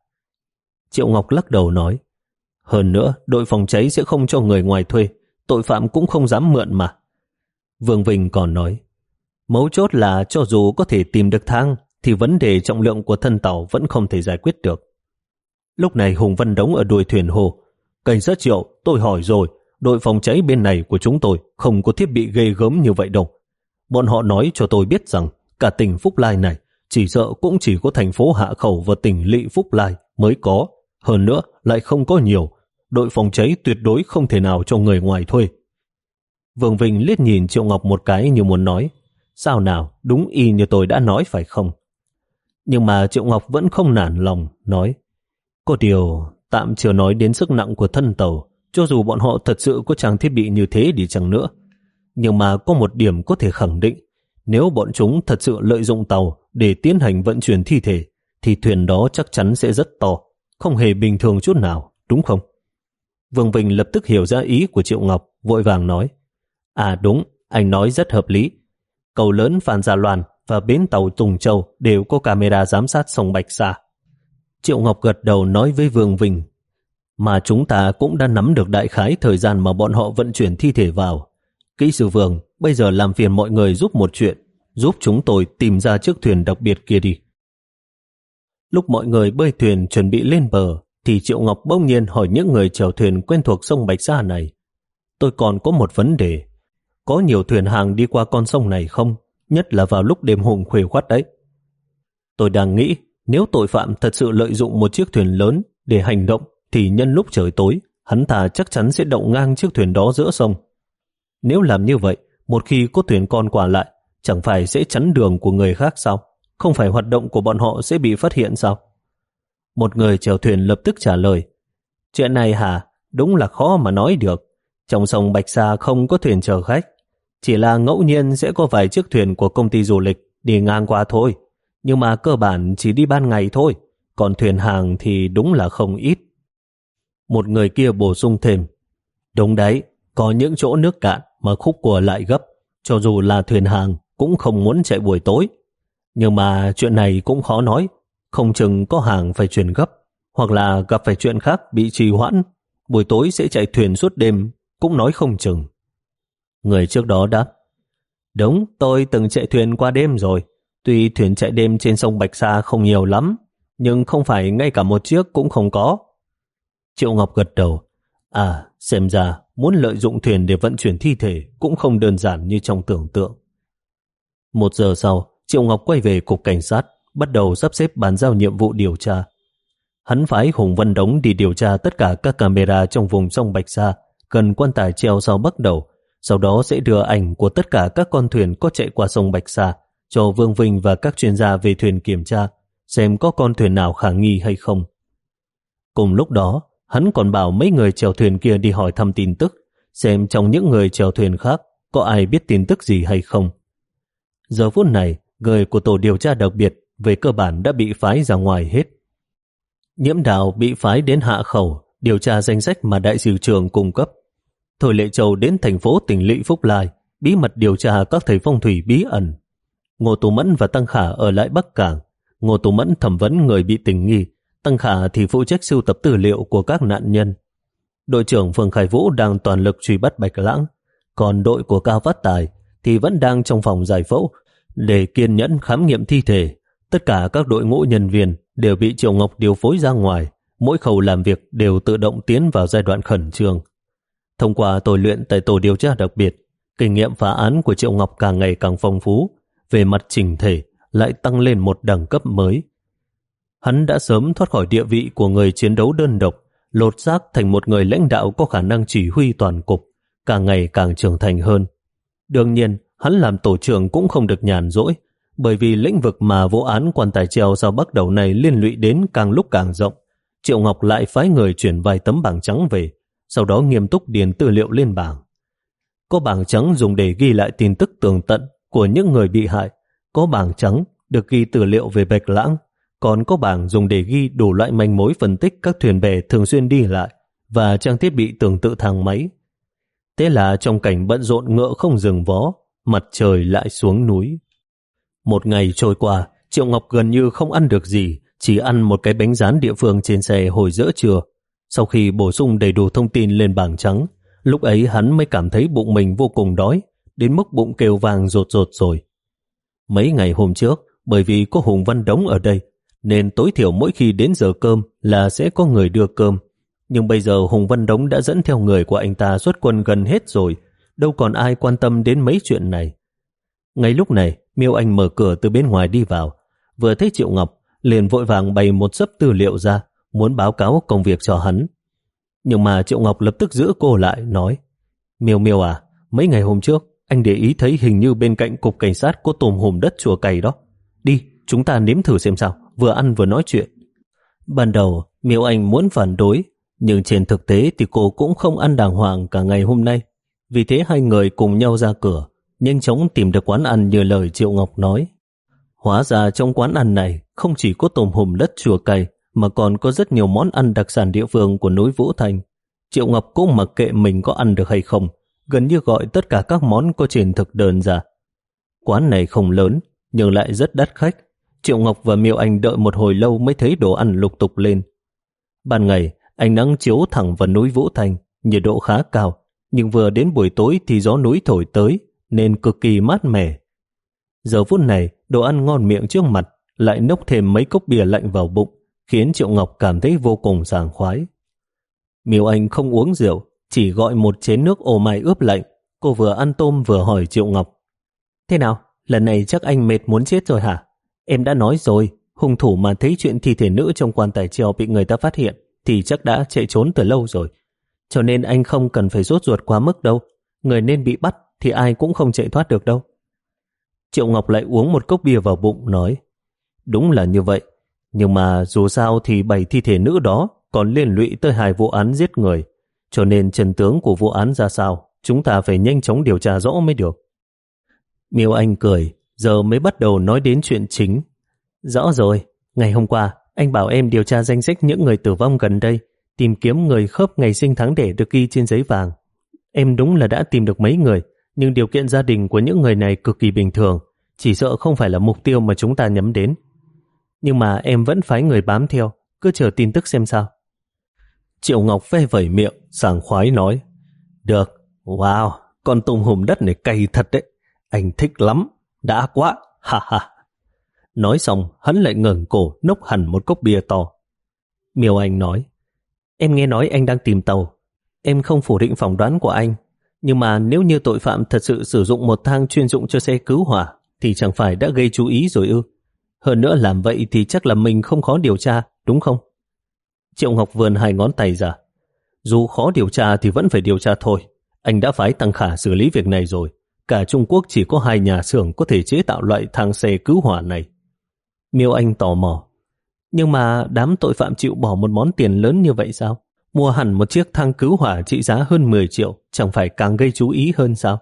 Triệu Ngọc lắc đầu nói, hơn nữa đội phòng cháy sẽ không cho người ngoài thuê, tội phạm cũng không dám mượn mà. Vương Vinh còn nói, mấu chốt là cho dù có thể tìm được thang, thì vấn đề trọng lượng của thân tàu vẫn không thể giải quyết được. Lúc này Hùng Văn Đống ở đuôi thuyền hồ, cảnh sát Triệu, tôi hỏi rồi, đội phòng cháy bên này của chúng tôi không có thiết bị ghê gớm như vậy đâu. Bọn họ nói cho tôi biết rằng cả tỉnh Phúc Lai này chỉ sợ cũng chỉ có thành phố Hạ Khẩu và tỉnh Lỵ Phúc Lai mới có, hơn nữa lại không có nhiều. Đội phòng cháy tuyệt đối không thể nào cho người ngoài thuê. Vương Vinh liếc nhìn Triệu Ngọc một cái như muốn nói, sao nào, đúng y như tôi đã nói phải không? Nhưng mà Triệu Ngọc vẫn không nản lòng, nói, có điều tạm chưa nói đến sức nặng của thân tàu, cho dù bọn họ thật sự có trang thiết bị như thế đi chăng nữa. Nhưng mà có một điểm có thể khẳng định, nếu bọn chúng thật sự lợi dụng tàu để tiến hành vận chuyển thi thể, thì thuyền đó chắc chắn sẽ rất to, không hề bình thường chút nào, đúng không? Vương Vinh lập tức hiểu ra ý của Triệu Ngọc, vội vàng nói, à đúng, anh nói rất hợp lý. Cầu lớn Phan Gia Loan và bến tàu Tùng Châu đều có camera giám sát sông Bạch Sa. Triệu Ngọc gật đầu nói với Vương Vinh, mà chúng ta cũng đã nắm được đại khái thời gian mà bọn họ vận chuyển thi thể vào. Kỹ sư Vương, bây giờ làm phiền mọi người giúp một chuyện, giúp chúng tôi tìm ra chiếc thuyền đặc biệt kia đi. Lúc mọi người bơi thuyền chuẩn bị lên bờ, thì Triệu Ngọc bỗng nhiên hỏi những người chèo thuyền quen thuộc sông Bạch Sa này, tôi còn có một vấn đề, có nhiều thuyền hàng đi qua con sông này không, nhất là vào lúc đêm hùng khuya khoắt đấy. Tôi đang nghĩ, nếu tội phạm thật sự lợi dụng một chiếc thuyền lớn để hành động, thì nhân lúc trời tối, hắn ta chắc chắn sẽ đậu ngang chiếc thuyền đó giữa sông. Nếu làm như vậy, một khi có thuyền con qua lại, chẳng phải sẽ chắn đường của người khác sao? Không phải hoạt động của bọn họ sẽ bị phát hiện sao? Một người chèo thuyền lập tức trả lời, chuyện này hả? Đúng là khó mà nói được. Trong sông Bạch Sa không có thuyền chở khách, chỉ là ngẫu nhiên sẽ có vài chiếc thuyền của công ty du lịch đi ngang qua thôi. Nhưng mà cơ bản chỉ đi ban ngày thôi, còn thuyền hàng thì đúng là không ít. Một người kia bổ sung thêm, đúng đấy, có những chỗ nước cạn mà khúc cua lại gấp, cho dù là thuyền hàng cũng không muốn chạy buổi tối. Nhưng mà chuyện này cũng khó nói, không chừng có hàng phải chuyển gấp, hoặc là gặp phải chuyện khác bị trì hoãn, buổi tối sẽ chạy thuyền suốt đêm, cũng nói không chừng. Người trước đó đáp, đúng, tôi từng chạy thuyền qua đêm rồi. Tuy thuyền chạy đêm trên sông Bạch Sa không nhiều lắm, nhưng không phải ngay cả một chiếc cũng không có. Triệu Ngọc gật đầu, à, xem ra muốn lợi dụng thuyền để vận chuyển thi thể cũng không đơn giản như trong tưởng tượng. Một giờ sau, Triệu Ngọc quay về cục cảnh sát, bắt đầu sắp xếp bàn giao nhiệm vụ điều tra. Hắn phái Hùng Văn Đống đi điều tra tất cả các camera trong vùng sông Bạch Sa gần quan tài treo sau Bắc Đầu, sau đó sẽ đưa ảnh của tất cả các con thuyền có chạy qua sông Bạch Sa cho Vương Vinh và các chuyên gia về thuyền kiểm tra, xem có con thuyền nào khả nghi hay không. Cùng lúc đó, hắn còn bảo mấy người chèo thuyền kia đi hỏi thăm tin tức, xem trong những người chèo thuyền khác có ai biết tin tức gì hay không. Giờ phút này, người của tổ điều tra đặc biệt về cơ bản đã bị phái ra ngoài hết. Nhiễm Đào bị phái đến Hạ Khẩu điều tra danh sách mà đại sứ trường cung cấp. Thôi Lệ Châu đến thành phố tỉnh lỵ Phúc Lai bí mật điều tra các thầy phong thủy bí ẩn. Ngô Tú Mẫn và Tăng Khả ở lại Bắc Cảng. Ngô Tú Mẫn thẩm vấn người bị tình nghi, Tăng Khả thì phụ trách sưu tập tư liệu của các nạn nhân. Đội trưởng Phương Khải Vũ đang toàn lực truy bắt Bạch Lãng, còn đội của Cao Phát Tài thì vẫn đang trong phòng giải phẫu để kiên nhẫn khám nghiệm thi thể. Tất cả các đội ngũ nhân viên đều bị Triệu Ngọc điều phối ra ngoài, mỗi khâu làm việc đều tự động tiến vào giai đoạn khẩn trương. Thông qua tôi luyện tại tổ điều tra đặc biệt, kinh nghiệm phá án của Triệu Ngọc càng ngày càng phong phú, về mặt chỉnh thể lại tăng lên một đẳng cấp mới. Hắn đã sớm thoát khỏi địa vị của người chiến đấu đơn độc, lột xác thành một người lãnh đạo có khả năng chỉ huy toàn cục, càng ngày càng trưởng thành hơn. Đương nhiên, hắn làm tổ trưởng cũng không được nhàn rỗi, bởi vì lĩnh vực mà vụ án quan tài treo sau bắt đầu này liên lụy đến càng lúc càng rộng. Triệu Ngọc lại phái người chuyển vài tấm bảng trắng về, sau đó nghiêm túc điền tư liệu lên bảng. Có bảng trắng dùng để ghi lại tin tức tường tận của những người bị hại, có bảng trắng được ghi tư liệu về Bạch Lãng, còn có bảng dùng để ghi đủ loại manh mối phân tích các thuyền bè thường xuyên đi lại và trang thiết bị tương tự thang máy. Thế là trong cảnh bận rộn ngựa không dừng vó, mặt trời lại xuống núi. Một ngày trôi qua, Triệu Ngọc gần như không ăn được gì, chỉ ăn một cái bánh rán địa phương trên xe hồi giữa trưa. Sau khi bổ sung đầy đủ thông tin lên bảng trắng, lúc ấy hắn mới cảm thấy bụng mình vô cùng đói, đến mức bụng kêu vàng rột rột rồi. Mấy ngày hôm trước, bởi vì có Hùng Văn Đống ở đây, nên tối thiểu mỗi khi đến giờ cơm là sẽ có người đưa cơm. Nhưng bây giờ Hùng Văn Đống đã dẫn theo người của anh ta xuất quân gần hết rồi, đâu còn ai quan tâm đến mấy chuyện này. Ngay lúc này, Miêu Anh mở cửa từ bên ngoài đi vào, vừa thấy Triệu Ngọc, liền vội vàng bày một xấp tư liệu ra, muốn báo cáo công việc cho hắn. Nhưng mà Triệu Ngọc lập tức giữ cô lại, nói: Miêu Miêu à, mấy ngày hôm trước, anh để ý thấy hình như bên cạnh cục cảnh sát có tôm hùm đất chùa cày đó. Đi, chúng ta nếm thử xem sao, vừa ăn vừa nói chuyện. Ban đầu, Miêu Anh muốn phản đối, nhưng trên thực tế thì cô cũng không ăn đàng hoàng cả ngày hôm nay. Vì thế hai người cùng nhau ra cửa, nhanh chóng tìm được quán ăn như lời Triệu Ngọc nói. Hóa ra trong quán ăn này không chỉ có tôm hùm đất chùa cày, mà còn có rất nhiều món ăn đặc sản địa phương của núi Vũ Thành. Triệu Ngọc cũng mặc kệ mình có ăn được hay không, gần như gọi tất cả các món có trên thực đơn ra. Quán này không lớn, nhưng lại rất đắt khách. Triệu Ngọc và Miêu Anh đợi một hồi lâu mới thấy đồ ăn lục tục lên. Ban ngày, ánh nắng chiếu thẳng vào núi Vũ Thành, nhiệt độ khá cao, nhưng vừa đến buổi tối thì gió núi thổi tới, nên cực kỳ mát mẻ. Giờ phút này, đồ ăn ngon miệng trước mặt, lại nốc thêm mấy cốc bia lạnh vào bụng, khiến Triệu Ngọc cảm thấy vô cùng sảng khoái. Miêu Anh không uống rượu, chỉ gọi một chén nước ô mai ướp lạnh. Cô vừa ăn tôm vừa hỏi Triệu Ngọc: Thế nào, lần này chắc anh mệt muốn chết rồi hả? Em đã nói rồi, hung thủ mà thấy chuyện thi thể nữ trong quan tài treo bị người ta phát hiện thì chắc đã chạy trốn từ lâu rồi. Cho nên anh không cần phải sốt ruột quá mức đâu. Người nên bị bắt thì ai cũng không chạy thoát được đâu. Triệu Ngọc lại uống một cốc bia vào bụng, nói: Đúng là như vậy, nhưng mà dù sao thì bảy thi thể nữ đó còn liên lụy tới hai vụ án giết người, cho nên chân tướng của vụ án ra sao, chúng ta phải nhanh chóng điều tra rõ mới được. Miêu Anh cười, giờ mới bắt đầu nói đến chuyện chính. Rõ rồi, ngày hôm qua anh bảo em điều tra danh sách những người tử vong gần đây, tìm kiếm người khớp ngày sinh tháng đẻ được ghi trên giấy vàng. Em đúng là đã tìm được mấy người, nhưng điều kiện gia đình của những người này cực kỳ bình thường, chỉ sợ không phải là mục tiêu mà chúng ta nhắm đến. Nhưng mà em vẫn phái người bám theo, cứ chờ tin tức xem sao. Triệu Ngọc ve vẩy miệng, sảng khoái nói: Được, wow, con tôm hùm đất này cay thật đấy, anh thích lắm, đã quá, ha ha. Nói xong, hắn lại ngẩng cổ nốc hẳn một cốc bia to. Miêu Anh nói: Em nghe nói anh đang tìm tàu. Em không phủ định phỏng đoán của anh, nhưng mà nếu như tội phạm thật sự sử dụng một thang chuyên dụng cho xe cứu hỏa thì chẳng phải đã gây chú ý rồi ư? Hơn nữa làm vậy thì chắc là mình không khó điều tra, đúng không? Triệu Ngọc vươn hai ngón tay ra. Dù khó điều tra thì vẫn phải điều tra thôi. Anh đã phái Tăng Khả xử lý việc này rồi. Cả Trung Quốc chỉ có hai nhà xưởng có thể chế tạo loại thang xe cứu hỏa này. Miêu Anh tò mò: Nhưng mà đám tội phạm chịu bỏ một món tiền lớn như vậy sao? Mua hẳn một chiếc thang cứu hỏa trị giá hơn mười triệu, chẳng phải càng gây chú ý hơn sao?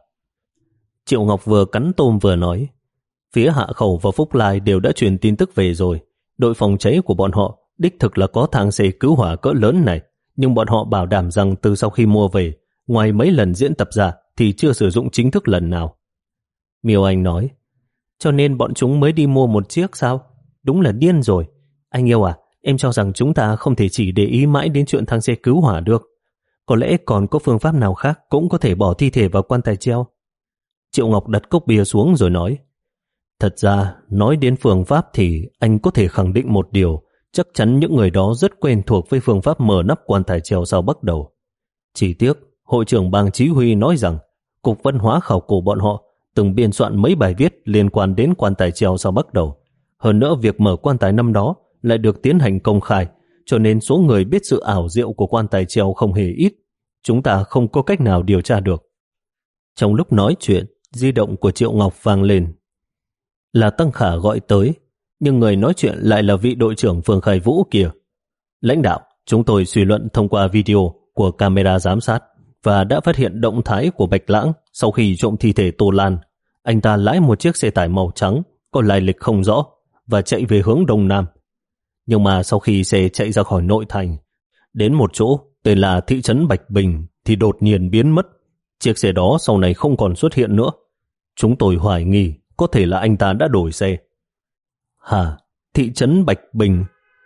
Triệu Ngọc vừa cắn tôm vừa nói: Phía Hạ Khẩu và Phúc Lai đều đã truyền tin tức về rồi. Đội phòng cháy của bọn họ đích thực là có thang xe cứu hỏa cỡ lớn này, nhưng bọn họ bảo đảm rằng từ sau khi mua về, ngoài mấy lần diễn tập ra thì chưa sử dụng chính thức lần nào. Miêu Anh nói, cho nên bọn chúng mới đi mua một chiếc sao? Đúng là điên rồi. Anh yêu à, em cho rằng chúng ta không thể chỉ để ý mãi đến chuyện thang xe cứu hỏa được. Có lẽ còn có phương pháp nào khác cũng có thể bỏ thi thể vào quan tài treo. Triệu Ngọc đặt cốc bia xuống rồi nói, thật ra, nói đến phương pháp thì anh có thể khẳng định một điều, chắc chắn những người đó rất quen thuộc với phương pháp mở nắp quan tài treo sau bắt đầu. Chỉ tiếc, hội trưởng bang chỉ huy nói rằng Cục Văn hóa khảo cổ bọn họ từng biên soạn mấy bài viết liên quan đến quan tài treo sau bắt đầu. Hơn nữa việc mở quan tài năm đó lại được tiến hành công khai, cho nên số người biết sự ảo diệu của quan tài treo không hề ít. Chúng ta không có cách nào điều tra được. Trong lúc nói chuyện, di động của Triệu Ngọc vang lên. Là Tăng Khả gọi tới, nhưng người nói chuyện lại là vị đội trưởng Phương Khai Vũ kia. Lãnh đạo, chúng tôi suy luận thông qua video của camera giám sát và đã phát hiện động thái của Bạch Lãng sau khi trộm thi thể Tô Lan. Anh ta lái một chiếc xe tải màu trắng có lai lịch không rõ và chạy về hướng đông nam. Nhưng mà sau khi xe chạy ra khỏi nội thành, đến một chỗ tên là thị trấn Bạch Bình thì đột nhiên biến mất. Chiếc xe đó sau này không còn xuất hiện nữa. Chúng tôi hoài nghi có thể là anh ta đã đổi xe. Hả? Thị trấn Bạch Bình?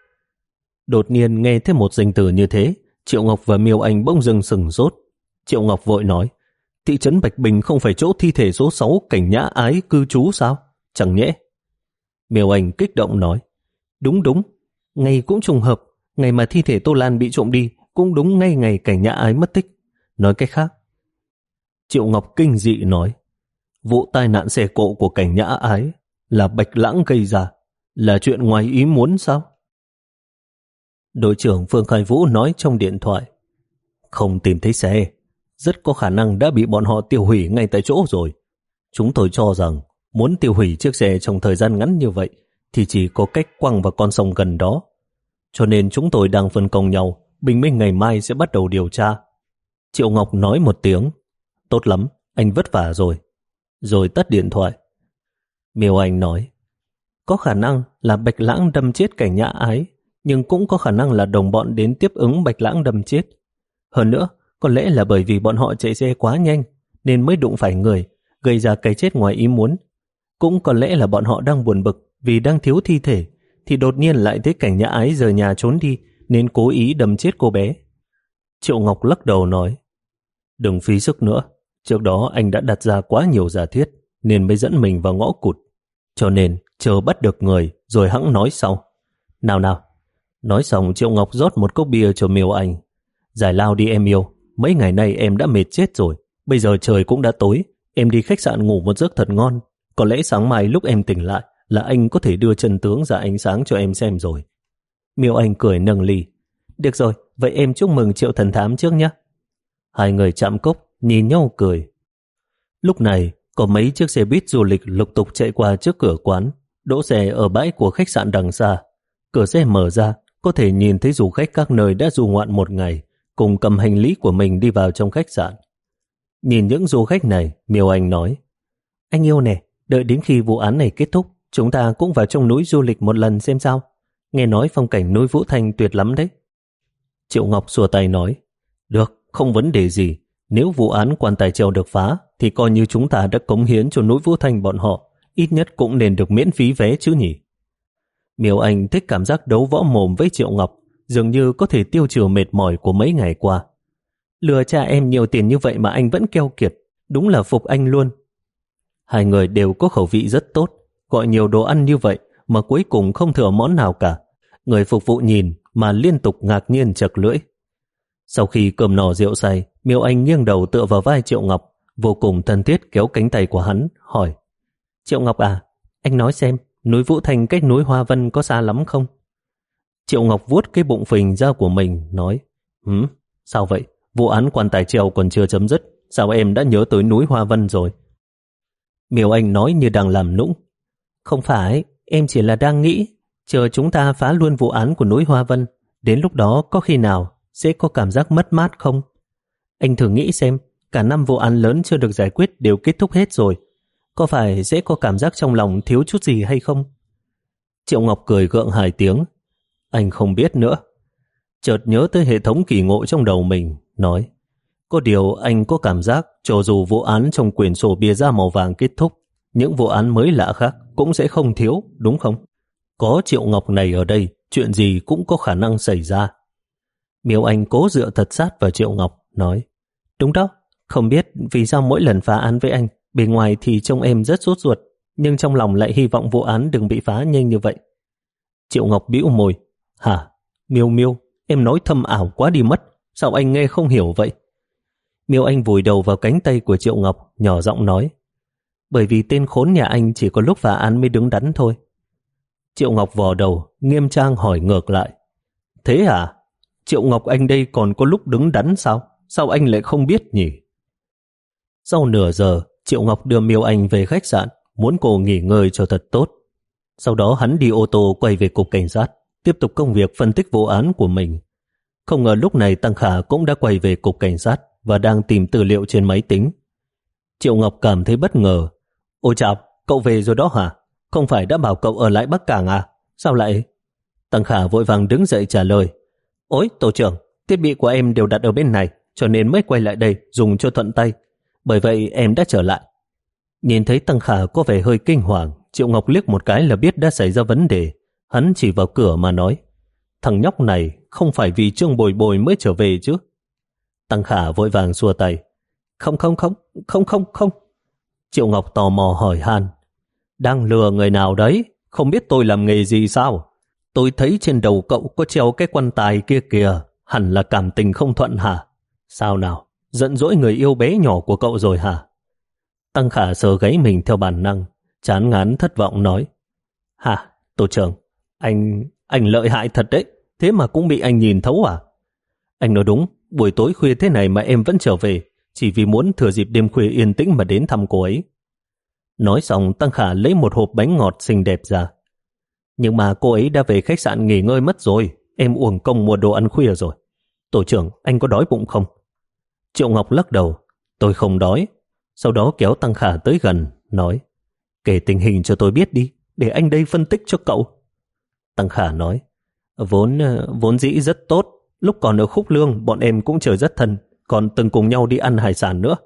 Đột nhiên nghe thấy một danh từ như thế, Triệu Ngọc và Miêu Anh bỗng dưng sừng sốt. Triệu Ngọc vội nói, thị trấn Bạch Bình không phải chỗ thi thể số sáu Cảnh Nhã Ái cư trú sao? Chẳng nhẽ? Miêu Anh kích động nói, đúng đúng, ngày cũng trùng hợp, ngày mà thi thể Tô Lan bị trộm đi cũng đúng ngay ngày Cảnh Nhã Ái mất tích. Nói cách khác, Triệu Ngọc kinh dị nói, vụ tai nạn xe cộ của Cảnh Nhã Ái là Bạch Lãng gây ra, là chuyện ngoài ý muốn sao? Đội trưởng Phương Khai Vũ nói trong điện thoại, không tìm thấy xe, rất có khả năng đã bị bọn họ tiêu hủy ngay tại chỗ rồi. Chúng tôi cho rằng muốn tiêu hủy chiếc xe trong thời gian ngắn như vậy thì chỉ có cách quăng vào con sông gần đó. Cho nên chúng tôi đang phân công nhau, bình minh ngày mai sẽ bắt đầu điều tra. Triệu Ngọc nói một tiếng, tốt lắm, anh vất vả rồi. Rồi tắt điện thoại. Miêu Anh nói, có khả năng là Bạch Lãng đâm chết Cảnh Nhã Ái, nhưng cũng có khả năng là đồng bọn đến tiếp ứng Bạch Lãng đâm chết. Hơn nữa, có lẽ là bởi vì bọn họ chạy xe quá nhanh nên mới đụng phải người, gây ra cái chết ngoài ý muốn. Cũng có lẽ là bọn họ đang buồn bực vì đang thiếu thi thể, thì đột nhiên lại thấy Cảnh Nhã Ái rời nhà trốn đi nên cố ý đâm chết cô bé. Triệu Ngọc lắc đầu nói, đừng phí sức nữa, trước đó anh đã đặt ra quá nhiều giả thiết nên mới dẫn mình vào ngõ cụt. Cho nên chờ bắt được người rồi hẵng nói sau. Nào nào. Nói xong Triệu Ngọc rót một cốc bia cho Miêu Anh. Giải lao đi em yêu, mấy ngày nay em đã mệt chết rồi. Bây giờ trời cũng đã tối, em đi khách sạn ngủ một giấc thật ngon. Có lẽ sáng mai lúc em tỉnh lại là anh có thể đưa chân tướng ra ánh sáng cho em xem rồi. Miêu Anh cười nâng ly. Được rồi, vậy em chúc mừng Triệu thần thám trước nhé. Hai người chạm cốc, nhìn nhau cười. Lúc này, có mấy chiếc xe buýt du lịch lục tục chạy qua trước cửa quán, đỗ xe ở bãi của khách sạn đằng xa. Cửa xe mở ra, có thể nhìn thấy du khách các nơi đã du ngoạn một ngày, cùng cầm hành lý của mình đi vào trong khách sạn. Nhìn những du khách này, Miêu Anh nói, anh yêu nè, đợi đến khi vụ án này kết thúc, chúng ta cũng vào trong núi du lịch một lần xem sao. Nghe nói phong cảnh núi Vũ Thanh tuyệt lắm đấy. Triệu Ngọc xua tay nói, được, không vấn đề gì. Nếu vụ án quan tài treo được phá, thì coi như chúng ta đã cống hiến cho núi Vũ Thanh bọn họ, ít nhất cũng nên được miễn phí vé chứ nhỉ. Miêu Anh thích cảm giác đấu võ mồm với Triệu Ngọc, dường như có thể tiêu trừ mệt mỏi của mấy ngày qua. Lừa cha em nhiều tiền như vậy mà anh vẫn keo kiệt, đúng là phục anh luôn. Hai người đều có khẩu vị rất tốt, gọi nhiều đồ ăn như vậy mà cuối cùng không thừa món nào cả. Người phục vụ nhìn mà liên tục ngạc nhiên chật lưỡi. Sau khi cơm no rượu say, Miêu Anh nghiêng đầu tựa vào vai Triệu Ngọc, vô cùng thân thiết kéo cánh tay của hắn, hỏi, Triệu Ngọc à, anh nói xem, núi Vũ Thanh cách núi Hoa Vân có xa lắm không? Triệu Ngọc vuốt cái bụng phình ra của mình, nói, Hứ, sao vậy? Vụ án quan tài treo còn chưa chấm dứt, sao em đã nhớ tới núi Hoa Vân rồi? Miêu Anh nói như đang làm nũng. Không phải, em chỉ là đang nghĩ, chờ chúng ta phá luôn vụ án của núi Hoa Vân, đến lúc đó có khi nào sẽ có cảm giác mất mát không? Anh thử nghĩ xem, cả năm vụ án lớn chưa được giải quyết đều kết thúc hết rồi, có phải sẽ có cảm giác trong lòng thiếu chút gì hay không? Triệu Ngọc cười gượng hai tiếng. Anh không biết nữa. Chợt nhớ tới hệ thống kỳ ngộ trong đầu mình, nói, có điều anh có cảm giác cho dù vụ án trong quyển sổ bìa da màu vàng kết thúc, những vụ án mới lạ khác cũng sẽ không thiếu, đúng không? Có Triệu Ngọc này ở đây, chuyện gì cũng có khả năng xảy ra. Miêu Anh cố dựa thật sát vào Triệu Ngọc, nói, đúng đó, không biết vì sao mỗi lần phá án với anh, bề ngoài thì trông em rất sốt ruột, nhưng trong lòng lại hy vọng vụ án đừng bị phá nhanh như vậy. Triệu Ngọc bĩu môi, hả? Miêu Miêu, em nói thâm ảo quá đi mất, sao anh nghe không hiểu vậy? Miêu Anh vùi đầu vào cánh tay của Triệu Ngọc, nhỏ giọng nói, bởi vì tên khốn nhà anh chỉ có lúc phá án mới đứng đắn thôi. Triệu Ngọc vò đầu, nghiêm trang hỏi ngược lại, thế hả? Triệu Ngọc anh đây còn có lúc đứng đắn sao? Sao anh lại không biết nhỉ? Sau nửa giờ, Triệu Ngọc đưa Miêu Anh về khách sạn, muốn cô nghỉ ngơi cho thật tốt. Sau đó hắn đi ô tô quay về cục cảnh sát, tiếp tục công việc phân tích vụ án của mình. Không ngờ lúc này Tăng Khả cũng đã quay về cục cảnh sát và đang tìm tư liệu trên máy tính. Triệu Ngọc cảm thấy bất ngờ. Ôi chào, cậu về rồi đó hả? Không phải đã bảo cậu ở lại Bắc Cảng à? Sao lại? Tăng Khả vội vàng đứng dậy trả lời. Ôi, tổ trưởng, thiết bị của em đều đặt ở bên này, cho nên mới quay lại đây dùng cho thuận tay. Bởi vậy em đã trở lại. Nhìn thấy Tăng Khả có vẻ hơi kinh hoàng, Triệu Ngọc liếc một cái là biết đã xảy ra vấn đề. Hắn chỉ vào cửa mà nói, thằng nhóc này không phải vì Trương Bồi Bồi mới trở về chứ? Tăng Khả vội vàng xua tay. Không không không, không không không. Triệu Ngọc tò mò hỏi han, đang lừa người nào đấy? Không biết tôi làm nghề gì sao? Tôi thấy trên đầu cậu có treo cái quan tài kia kìa, hẳn là cảm tình không thuận hả? Sao nào, giận dỗi người yêu bé nhỏ của cậu rồi hả? Tăng Khả sờ gáy mình theo bản năng, chán ngán thất vọng nói, hả, tổ trưởng, anh, anh lợi hại thật đấy, thế mà cũng bị anh nhìn thấu à? Anh nói đúng, buổi tối khuya thế này mà em vẫn trở về, chỉ vì muốn thừa dịp đêm khuya yên tĩnh mà đến thăm cô ấy. Nói xong, Tăng Khả lấy một hộp bánh ngọt xinh đẹp ra. Nhưng mà cô ấy đã về khách sạn nghỉ ngơi mất rồi, em uổng công mua đồ ăn khuya rồi. Tổ trưởng, anh có đói bụng không? Triệu Ngọc lắc đầu, tôi không đói. Sau đó kéo Tăng Khả tới gần, nói, kể tình hình cho tôi biết đi, để anh đây phân tích cho cậu. Tăng Khả nói, vốn vốn dĩ rất tốt, lúc còn ở Khúc Lương bọn em cũng chơi rất thân, còn từng cùng nhau đi ăn hải sản nữa.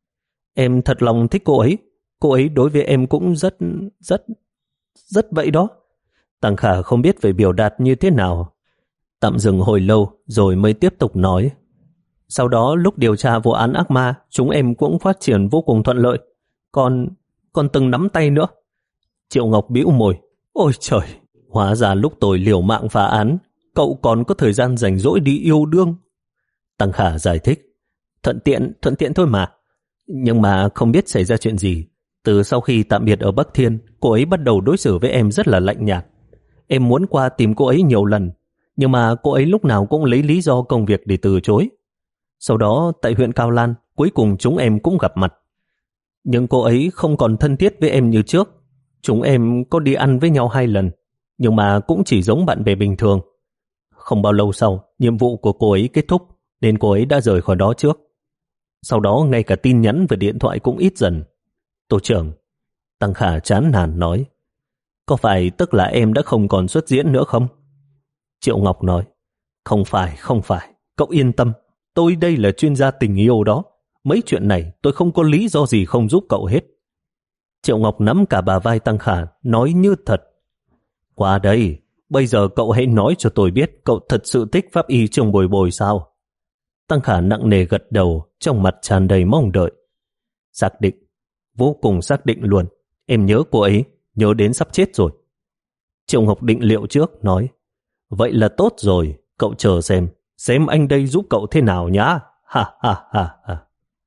Em thật lòng thích cô ấy, cô ấy đối với em cũng rất, rất, rất vậy đó. Tăng Khả không biết phải biểu đạt như thế nào. Tạm dừng hồi lâu rồi mới tiếp tục nói. Sau đó lúc điều tra vụ án ác ma, chúng em cũng phát triển vô cùng thuận lợi. Còn, còn từng nắm tay nữa. Triệu Ngọc bĩu môi. Ôi trời, hóa ra lúc tôi liều mạng phá án, cậu còn có thời gian rảnh rỗi đi yêu đương. Tăng Khả giải thích. Thuận tiện, thuận tiện thôi mà. Nhưng mà không biết xảy ra chuyện gì. Từ sau khi tạm biệt ở Bắc Thiên, cô ấy bắt đầu đối xử với em rất là lạnh nhạt. Em muốn qua tìm cô ấy nhiều lần, nhưng mà cô ấy lúc nào cũng lấy lý do công việc để từ chối. Sau đó tại huyện Cao Lan, cuối cùng chúng em cũng gặp mặt. Nhưng cô ấy không còn thân thiết với em như trước. Chúng em có đi ăn với nhau hai lần, nhưng mà cũng chỉ giống bạn bè bình thường. Không bao lâu sau, nhiệm vụ của cô ấy kết thúc, nên cô ấy đã rời khỏi đó trước. Sau đó ngay cả tin nhắn và điện thoại cũng ít dần. Tổ trưởng, Tăng Khả chán nản nói, có phải tức là em đã không còn xuất diễn nữa không? Triệu Ngọc nói, không phải, không phải, cậu yên tâm, tôi đây là chuyên gia tình yêu đó. Mấy chuyện này tôi không có lý do gì không giúp cậu hết. Triệu Ngọc nắm cả bả vai Tăng Khả, nói như thật. Qua đây, bây giờ cậu hãy nói cho tôi biết cậu thật sự thích pháp y Trương Bồi Bồi sao? Tăng Khả nặng nề gật đầu, trong mặt tràn đầy mong đợi. Xác định, vô cùng xác định luôn, em nhớ cô ấy, nhớ đến sắp chết rồi. Triệu Ngọc định liệu trước, nói, vậy là tốt rồi, cậu chờ xem, xem anh đây giúp cậu thế nào nhá. Ha ha ha ha.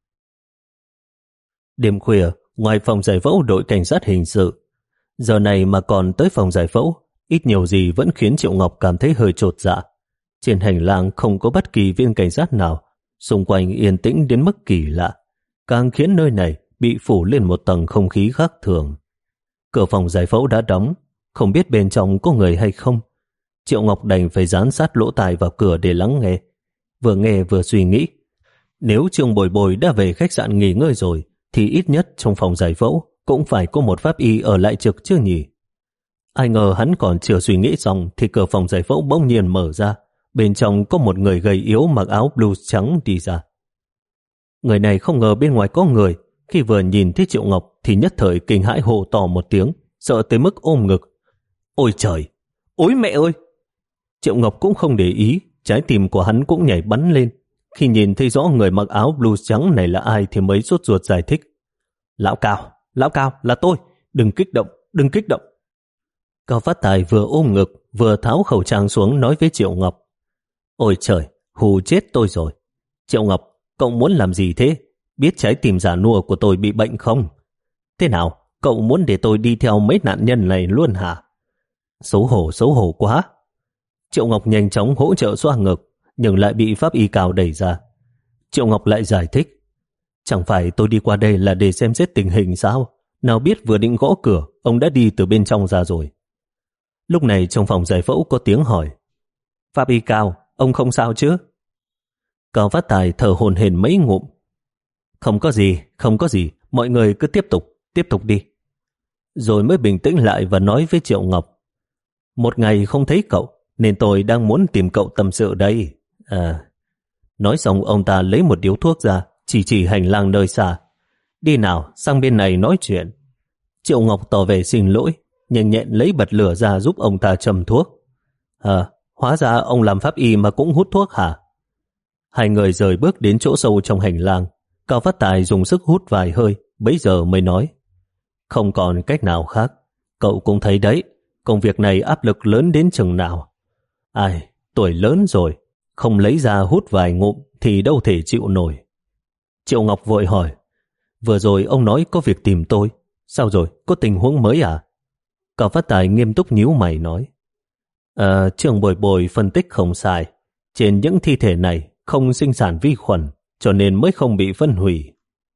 Đêm khuya, ngoài phòng giải phẫu đội cảnh sát hình sự, giờ này mà còn tới phòng giải phẫu, ít nhiều gì vẫn khiến Triệu Ngọc cảm thấy hơi chột dạ. Trên hành lang không có bất kỳ viên cảnh sát nào, xung quanh yên tĩnh đến mức kỳ lạ, càng khiến nơi này bị phủ lên một tầng không khí khác thường. Cửa phòng giải phẫu đã đóng, không biết bên trong có người hay không. Triệu Ngọc đành phải dán sát lỗ tai vào cửa để lắng nghe. Vừa nghe vừa suy nghĩ, nếu Trương Bồi Bồi đã về khách sạn nghỉ ngơi rồi, thì ít nhất trong phòng giải phẫu cũng phải có một pháp y ở lại trực chứ nhỉ. Ai ngờ hắn còn chưa suy nghĩ xong thì cửa phòng giải phẫu bỗng nhiên mở ra. Bên trong có một người gầy yếu mặc áo blues trắng đi ra. Người này không ngờ bên ngoài có người. Khi vừa nhìn thấy Triệu Ngọc thì nhất thời kinh hãi hô to một tiếng, sợ tới mức ôm ngực. Ôi trời! Ôi mẹ ơi! Triệu Ngọc cũng không để ý, trái tim của hắn cũng nhảy bắn lên. Khi nhìn thấy rõ người mặc áo blues trắng này là ai thì mới sốt ruột giải thích. Lão Cao, Lão Cao, là tôi, đừng kích động, đừng kích động. Cao Phát Tài vừa ôm ngực, vừa tháo khẩu trang xuống nói với Triệu Ngọc. Ôi trời, hù chết tôi rồi. Triệu Ngọc, cậu muốn làm gì thế? Biết trái tim già nua của tôi bị bệnh không? Thế nào, cậu muốn để tôi đi theo mấy nạn nhân này luôn hả? Xấu hổ, xấu hổ quá. Triệu Ngọc nhanh chóng hỗ trợ xoa ngực, nhưng lại bị pháp y Cao đẩy ra. Triệu Ngọc lại giải thích. Chẳng phải tôi đi qua đây là để xem xét tình hình sao? Nào biết vừa định gõ cửa, ông đã đi từ bên trong ra rồi. Lúc này trong phòng giải phẫu có tiếng hỏi. Pháp y Cao, ông không sao chứ? Cao Phát Tài thở hổn hển mấy ngụm. Không có gì, không có gì, mọi người cứ tiếp tục, tiếp tục đi. Rồi mới bình tĩnh lại và nói với Triệu Ngọc. Một ngày không thấy cậu, nên tôi đang muốn tìm cậu tâm sự đây. À, nói xong ông ta lấy một điếu thuốc ra, chỉ chỉ hành lang nơi xa. Đi nào, sang bên này nói chuyện. Triệu Ngọc tỏ vẻ xin lỗi, nhanh nhẹn lấy bật lửa ra giúp ông ta châm thuốc. À, hóa ra ông làm pháp y mà cũng hút thuốc hả? Hai người rời bước đến chỗ sâu trong hành lang. Cao Phát Tài dùng sức hút vài hơi, bấy giờ mới nói. Không còn cách nào khác. Cậu cũng thấy đấy, công việc này áp lực lớn đến chừng nào. Ai, tuổi lớn rồi, không lấy ra hút vài ngụm thì đâu thể chịu nổi. Triệu Ngọc vội hỏi. Vừa rồi ông nói có việc tìm tôi. Sao rồi, có tình huống mới à? Cao Phát Tài nghiêm túc nhíu mày nói. À, Trường Bồi Bồi phân tích không sai. Trên những thi thể này không sinh sản vi khuẩn, cho nên mới không bị phân hủy.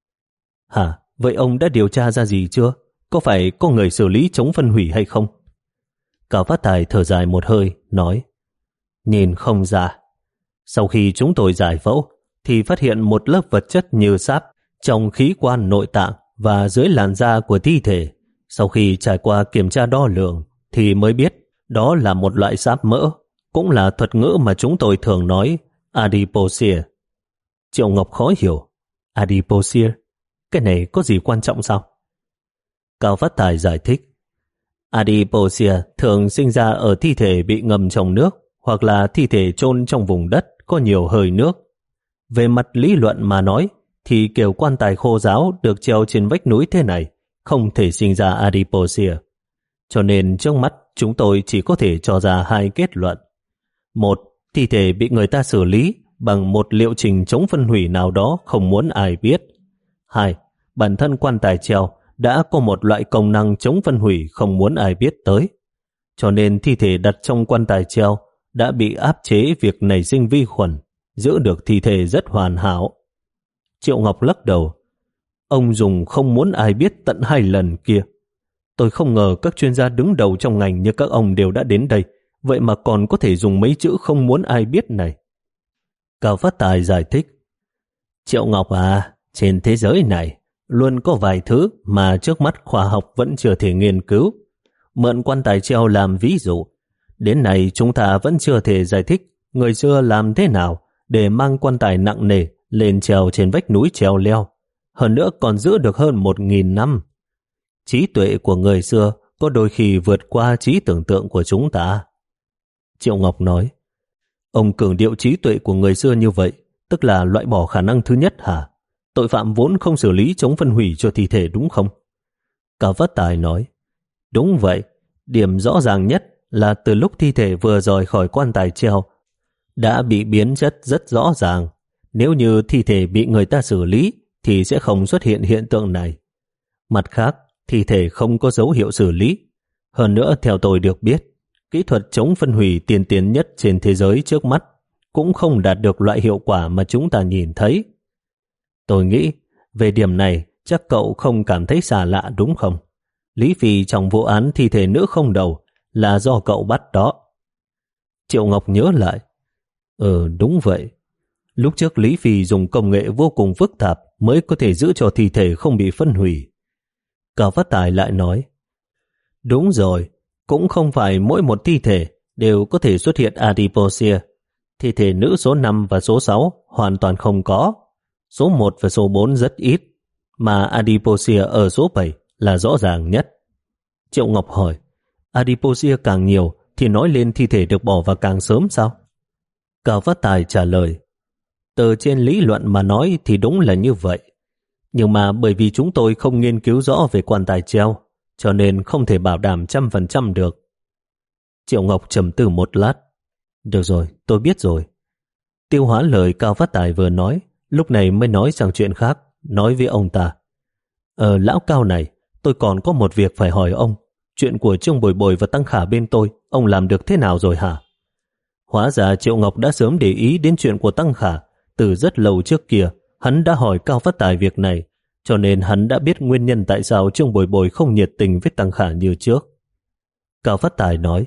Hả? Vậy ông đã điều tra ra gì chưa? Có phải có người xử lý chống phân hủy hay không? Cao Phát Tài thở dài một hơi, nói. Nhìn không ra. Sau khi chúng tôi giải phẫu, thì phát hiện một lớp vật chất như sáp trong khí quan nội tạng và dưới làn da của thi thể. Sau khi trải qua kiểm tra đo lường, thì mới biết đó là một loại sáp mỡ, cũng là thuật ngữ mà chúng tôi thường nói, adipocere. Triệu Ngọc khó hiểu. Adipocere? Cái này có gì quan trọng sao? Cao Phát Tài giải thích. Adipocere thường sinh ra ở thi thể bị ngâm trong nước hoặc là thi thể chôn trong vùng đất có nhiều hơi nước. Về mặt lý luận mà nói, thì kiểu quan tài khô ráo được treo trên vách núi thế này không thể sinh ra adipocere. Cho nên trước mắt chúng tôi chỉ có thể cho ra hai kết luận. Một, thi thể bị người ta xử lý bằng một liệu trình chống phân hủy nào đó không muốn ai biết. Hai, bản thân quan tài treo đã có một loại công năng chống phân hủy không muốn ai biết tới. Cho nên thi thể đặt trong quan tài treo đã bị áp chế việc nảy sinh vi khuẩn, giữ được thi thể rất hoàn hảo. Triệu Ngọc lắc đầu. Ông dùng không muốn ai biết tận hai lần kia. Tôi không ngờ các chuyên gia đứng đầu trong ngành như các ông đều đã đến đây, vậy mà còn có thể dùng mấy chữ không muốn ai biết này. Cao Phát Tài giải thích. Triệu Ngọc à, trên thế giới này luôn có vài thứ mà trước mắt khoa học vẫn chưa thể nghiên cứu. Mượn quan tài treo làm ví dụ. Đến nay chúng ta vẫn chưa thể giải thích người xưa làm thế nào để mang quan tài nặng nề lên treo trên vách núi treo leo. Hơn nữa còn giữ được hơn một nghìn năm. Trí tuệ của người xưa có đôi khi vượt qua trí tưởng tượng của chúng ta. Triệu Ngọc nói. Ông cường điệu trí tuệ của người xưa như vậy, tức là loại bỏ khả năng thứ nhất hả? Tội phạm vốn không xử lý chống phân hủy cho thi thể đúng không? Cao Phát Tài nói. Đúng vậy, điểm rõ ràng nhất là từ lúc thi thể vừa rời khỏi quan tài treo đã bị biến chất rất rõ ràng. Nếu như thi thể bị người ta xử lý thì sẽ không xuất hiện hiện tượng này. Mặt khác, thi thể không có dấu hiệu xử lý. Hơn nữa, theo tôi được biết, kỹ thuật chống phân hủy tiên tiến nhất trên thế giới trước mắt cũng không đạt được loại hiệu quả mà chúng ta nhìn thấy. Tôi nghĩ, về điểm này chắc cậu không cảm thấy xa lạ đúng không? Lý Phi trong vụ án thi thể nữ không đầu là do cậu bắt đó. Triệu Ngọc nhớ lại. Ừ, đúng vậy. Lúc trước Lý Phi dùng công nghệ vô cùng phức tạp mới có thể giữ cho thi thể không bị phân hủy. Cao Phát Tài lại nói. Đúng rồi, cũng không phải mỗi một thi thể đều có thể xuất hiện adiposia. Thi thể nữ số năm và số sáu hoàn toàn không có. Số một và số bốn rất ít, mà adiposia ở số bảy là rõ ràng nhất. Triệu Ngọc hỏi, adiposia càng nhiều thì nói lên thi thể được bỏ vào càng sớm sao? Cao Phát Tài trả lời, từ trên lý luận mà nói thì đúng là như vậy. Nhưng mà bởi vì chúng tôi không nghiên cứu rõ về quan tài treo, cho nên không thể bảo đảm trăm phần trăm được. Triệu Ngọc trầm tư một lát. Được rồi, tôi biết rồi. Tiêu hóa lời Cao Phát Tài vừa nói, lúc này mới nói sang chuyện khác, nói với ông ta. Ờ, lão Cao này, tôi còn có một việc phải hỏi ông. Chuyện của Trương Bồi Bồi và Tăng Khả bên tôi, ông làm được thế nào rồi hả? Hóa ra Triệu Ngọc đã sớm để ý đến chuyện của Tăng Khả. Từ rất lâu trước kia, hắn đã hỏi Cao Phát Tài việc này, cho nên hắn đã biết nguyên nhân tại sao Trương Bồi Bồi không nhiệt tình với Tăng Khả như trước. Cao Phát Tài nói,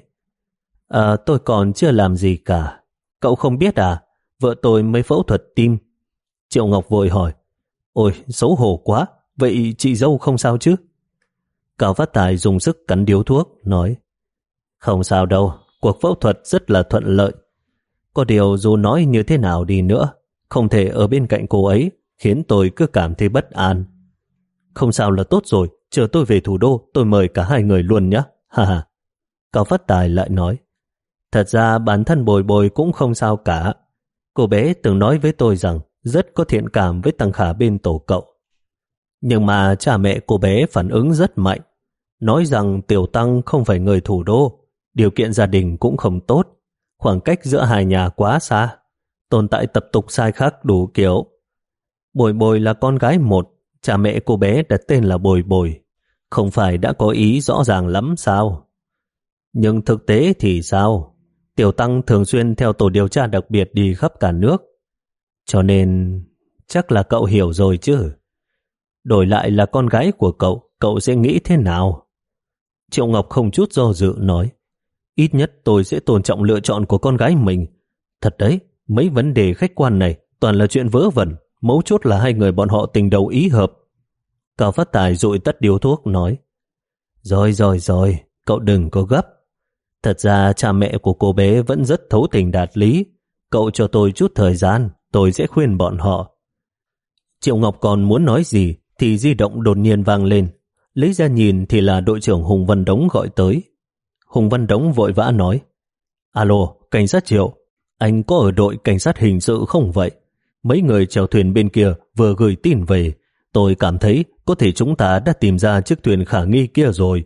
À, tôi còn chưa làm gì cả. Cậu không biết à? Vợ tôi mới phẫu thuật tim. Triệu Ngọc vội hỏi, ôi, xấu hổ quá, vậy chị dâu không sao chứ? Cao Phát Tài dùng sức cắn điếu thuốc, nói, không sao đâu, cuộc phẫu thuật rất là thuận lợi. Có điều dù nói như thế nào đi nữa, không thể ở bên cạnh cô ấy, khiến tôi cứ cảm thấy bất an. Không sao là tốt rồi, chờ tôi về thủ đô, tôi mời cả hai người luôn nhé. Ha ha. Cao Phát Tài lại nói, thật ra bản thân Bồi Bồi cũng không sao cả. Cô bé từng nói với tôi rằng rất có thiện cảm với Tăng Khả bên tổ cậu. Nhưng mà cha mẹ cô bé phản ứng rất mạnh, nói rằng Tiểu Tăng không phải người thủ đô, điều kiện gia đình cũng không tốt, khoảng cách giữa hai nhà quá xa, tồn tại tập tục sai khác đủ kiểu. Bồi Bồi là con gái một, cha mẹ cô bé đặt tên là Bồi Bồi, không phải đã có ý rõ ràng lắm sao? Nhưng thực tế thì sao? Tiểu Tăng thường xuyên theo tổ điều tra đặc biệt đi khắp cả nước. Cho nên chắc là cậu hiểu rồi chứ. Đổi lại là con gái của cậu, cậu sẽ nghĩ thế nào? Triệu Ngọc không chút do dự nói, ít nhất tôi sẽ tôn trọng lựa chọn của con gái mình. Thật đấy, mấy vấn đề khách quan này toàn là chuyện vớ vẩn, mấu chốt là hai người bọn họ tình đầu ý hợp. Cao Phát Tài dụi tắt điếu thuốc nói, rồi rồi rồi, cậu đừng có gấp. Thật ra cha mẹ của cô bé vẫn rất thấu tình đạt lý. Cậu cho tôi chút thời gian, tôi sẽ khuyên bọn họ. Triệu Ngọc còn muốn nói gì thì di động đột nhiên vang lên. Lấy ra nhìn thì là đội trưởng Hùng Văn Đống gọi tới. Hùng Văn Đống vội vã nói, alo, cảnh sát Triệu, anh có ở đội cảnh sát hình sự không vậy? Mấy người chèo thuyền bên kia vừa gửi tin về. Tôi cảm thấy có thể chúng ta đã tìm ra chiếc thuyền khả nghi kia rồi.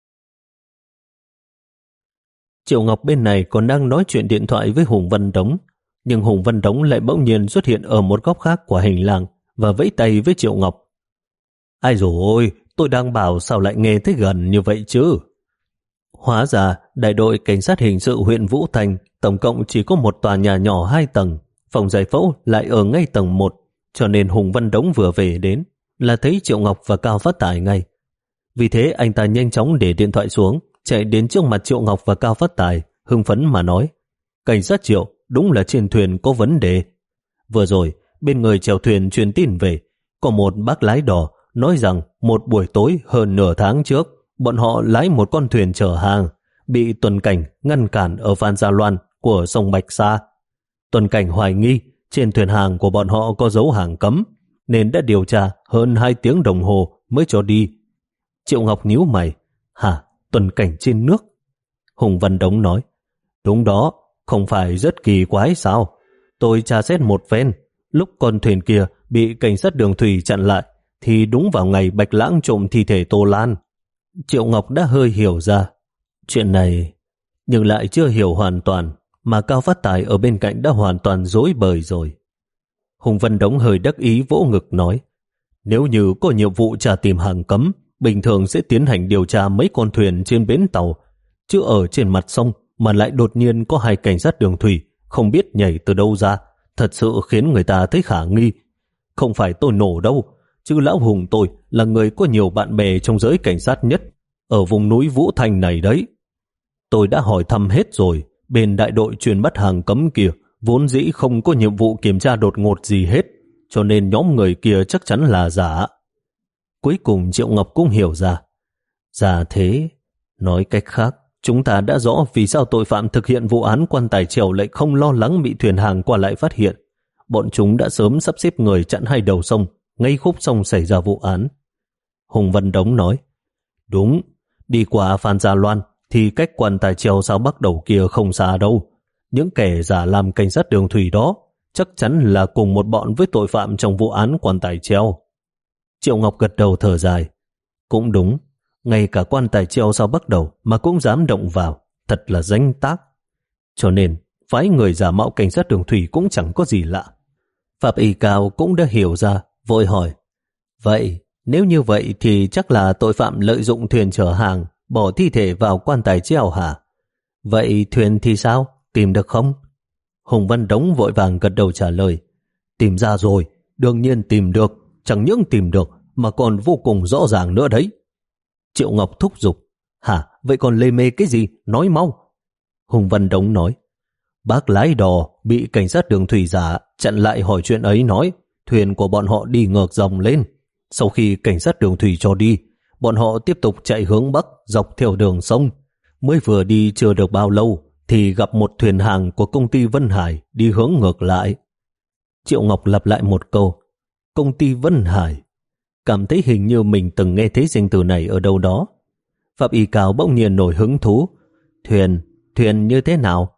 Triệu Ngọc bên này còn đang nói chuyện điện thoại với Hùng Văn Đống, nhưng Hùng Văn Đống lại bỗng nhiên xuất hiện ở một góc khác của hành lang và vẫy tay với Triệu Ngọc. Ai dồi ôi, tôi đang bảo sao lại nghe thấy gần như vậy chứ? Hóa ra, đại đội cảnh sát hình sự huyện Vũ Thành tổng cộng chỉ có một tòa nhà nhỏ hai tầng, phòng giải phẫu lại ở ngay tầng một, cho nên Hùng Văn Đống vừa về đến là thấy Triệu Ngọc và Cao Phát Tài ngay. Vì thế anh ta nhanh chóng để điện thoại xuống, chạy đến trước mặt Triệu Ngọc và Cao Phát Tài, hưng phấn mà nói, cảnh sát Triệu, đúng là trên thuyền có vấn đề. Vừa rồi, bên người chèo thuyền truyền tin về, có một bác lái đò nói rằng một buổi tối hơn nửa tháng trước, bọn họ lái một con thuyền chở hàng, bị tuần cảnh ngăn cản ở Phan Gia Loan của sông Bạch Sa. Tuần cảnh hoài nghi trên thuyền hàng của bọn họ có dấu hàng cấm, nên đã điều tra hơn hai tiếng đồng hồ mới cho đi. Triệu Ngọc nhíu mày, hả, tuần cảnh trên nước? Hùng Văn Đống nói, đúng đó, không phải rất kỳ quái sao? Tôi tra xét một phen, lúc con thuyền kia bị cảnh sát đường thủy chặn lại, thì đúng vào ngày Bạch Lãng trộm thi thể Tô Lan. Triệu Ngọc đã hơi hiểu ra chuyện này, nhưng lại chưa hiểu hoàn toàn, mà Cao Phát Tài ở bên cạnh đã hoàn toàn rối bời rồi. Hùng Văn Đống hơi đắc ý vỗ ngực nói, nếu như có nhiệm vụ tra tìm hàng cấm, bình thường sẽ tiến hành điều tra mấy con thuyền trên bến tàu, chứ ở trên mặt sông mà lại đột nhiên có hai cảnh sát đường thủy không biết nhảy từ đâu ra, thật sự khiến người ta thấy khả nghi. Không phải tôi nổ đâu, chứ lão Hùng tôi là người có nhiều bạn bè trong giới cảnh sát nhất ở vùng núi Vũ Thành này đấy. Tôi đã hỏi thăm hết rồi, bên đại đội chuyên bắt hàng cấm kia vốn dĩ không có nhiệm vụ kiểm tra đột ngột gì hết, cho nên nhóm người kia chắc chắn là giả. Cuối cùng Triệu Ngọc cũng hiểu ra. Giả thế, nói cách khác, chúng ta đã rõ vì sao tội phạm thực hiện vụ án quan tài trèo lại không lo lắng bị thuyền hàng qua lại phát hiện. Bọn chúng đã sớm sắp xếp người chặn hai đầu sông, ngay khúc sông xảy ra vụ án. Hùng Văn Đống nói, đúng, đi qua Phan Gia Loan thì cách quan tài treo sao Bắc đầu kia không xa đâu. Những kẻ giả làm cảnh sát đường thủy đó chắc chắn là cùng một bọn với tội phạm trong vụ án quan tài treo. Triệu Ngọc gật đầu thở dài. Cũng đúng, ngay cả quan tài treo sao Bắc đầu mà cũng dám động vào, thật là danh tác. Cho nên, phái người giả mạo cảnh sát đường thủy cũng chẳng có gì lạ. Pháp Y Cao cũng đã hiểu ra, vội hỏi, vậy nếu như vậy thì chắc là tội phạm lợi dụng thuyền chở hàng, bỏ thi thể vào quan tài treo hả? Vậy thuyền thì sao? Tìm được không? Hùng Văn Đống vội vàng gật đầu trả lời, tìm ra rồi, đương nhiên tìm được, chẳng những tìm được mà còn vô cùng rõ ràng nữa đấy. Triệu Ngọc thúc giục, hả, vậy còn lê mê cái gì, nói mau. Hùng Văn Đống nói, bác lái đò bị cảnh sát đường thủy giả chặn lại hỏi chuyện ấy, nói thuyền của bọn họ đi ngược dòng lên. Sau khi cảnh sát đường thủy cho đi, bọn họ tiếp tục chạy hướng Bắc dọc theo đường sông. Mới vừa đi chưa được bao lâu thì gặp một thuyền hàng của công ty Vân Hải đi hướng ngược lại. Triệu Ngọc lặp lại một câu, công ty Vân Hải. Cảm thấy hình như mình từng nghe thấy danh từ này ở đâu đó. Phạm Y Cao bỗng nhiên nổi hứng thú. Thuyền, thuyền như thế nào?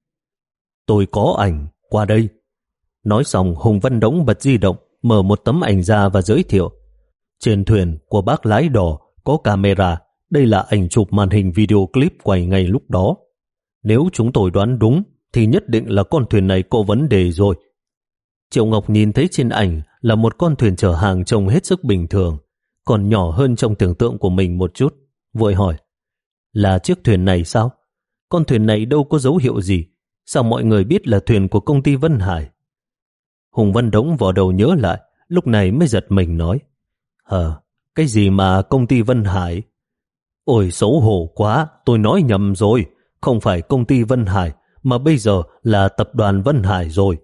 Tôi có ảnh, qua đây. Nói xong Hùng Văn Đống bật di động, mở một tấm ảnh ra và giới thiệu. Trên thuyền của bác lái đò có camera, đây là ảnh chụp màn hình video clip quay ngay lúc đó. Nếu chúng tôi đoán đúng thì nhất định là con thuyền này có vấn đề rồi. Triệu Ngọc nhìn thấy trên ảnh là một con thuyền chở hàng trông hết sức bình thường, còn nhỏ hơn trong tưởng tượng của mình một chút, vội hỏi, là chiếc thuyền này sao? Con thuyền này đâu có dấu hiệu gì, sao mọi người biết là thuyền của công ty Vân Hải? Hùng Văn Đống vò đầu nhớ lại, lúc này mới giật mình nói, Hờ, cái gì mà công ty Vân Hải? Ôi xấu hổ quá, tôi nói nhầm rồi, không phải công ty Vân Hải, mà bây giờ là tập đoàn Vân Hải rồi.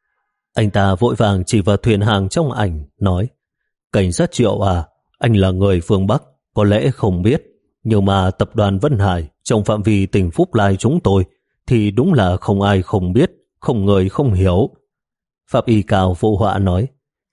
Anh ta vội vàng chỉ vào thuyền hàng trong ảnh, nói, cảnh sát Triệu à, anh là người phương Bắc, có lẽ không biết, nhưng mà tập đoàn Vân Hải trong phạm vi tỉnh Phúc Lai chúng tôi thì đúng là không ai không biết, không người không hiểu. Pháp Y Cao phụ họa nói,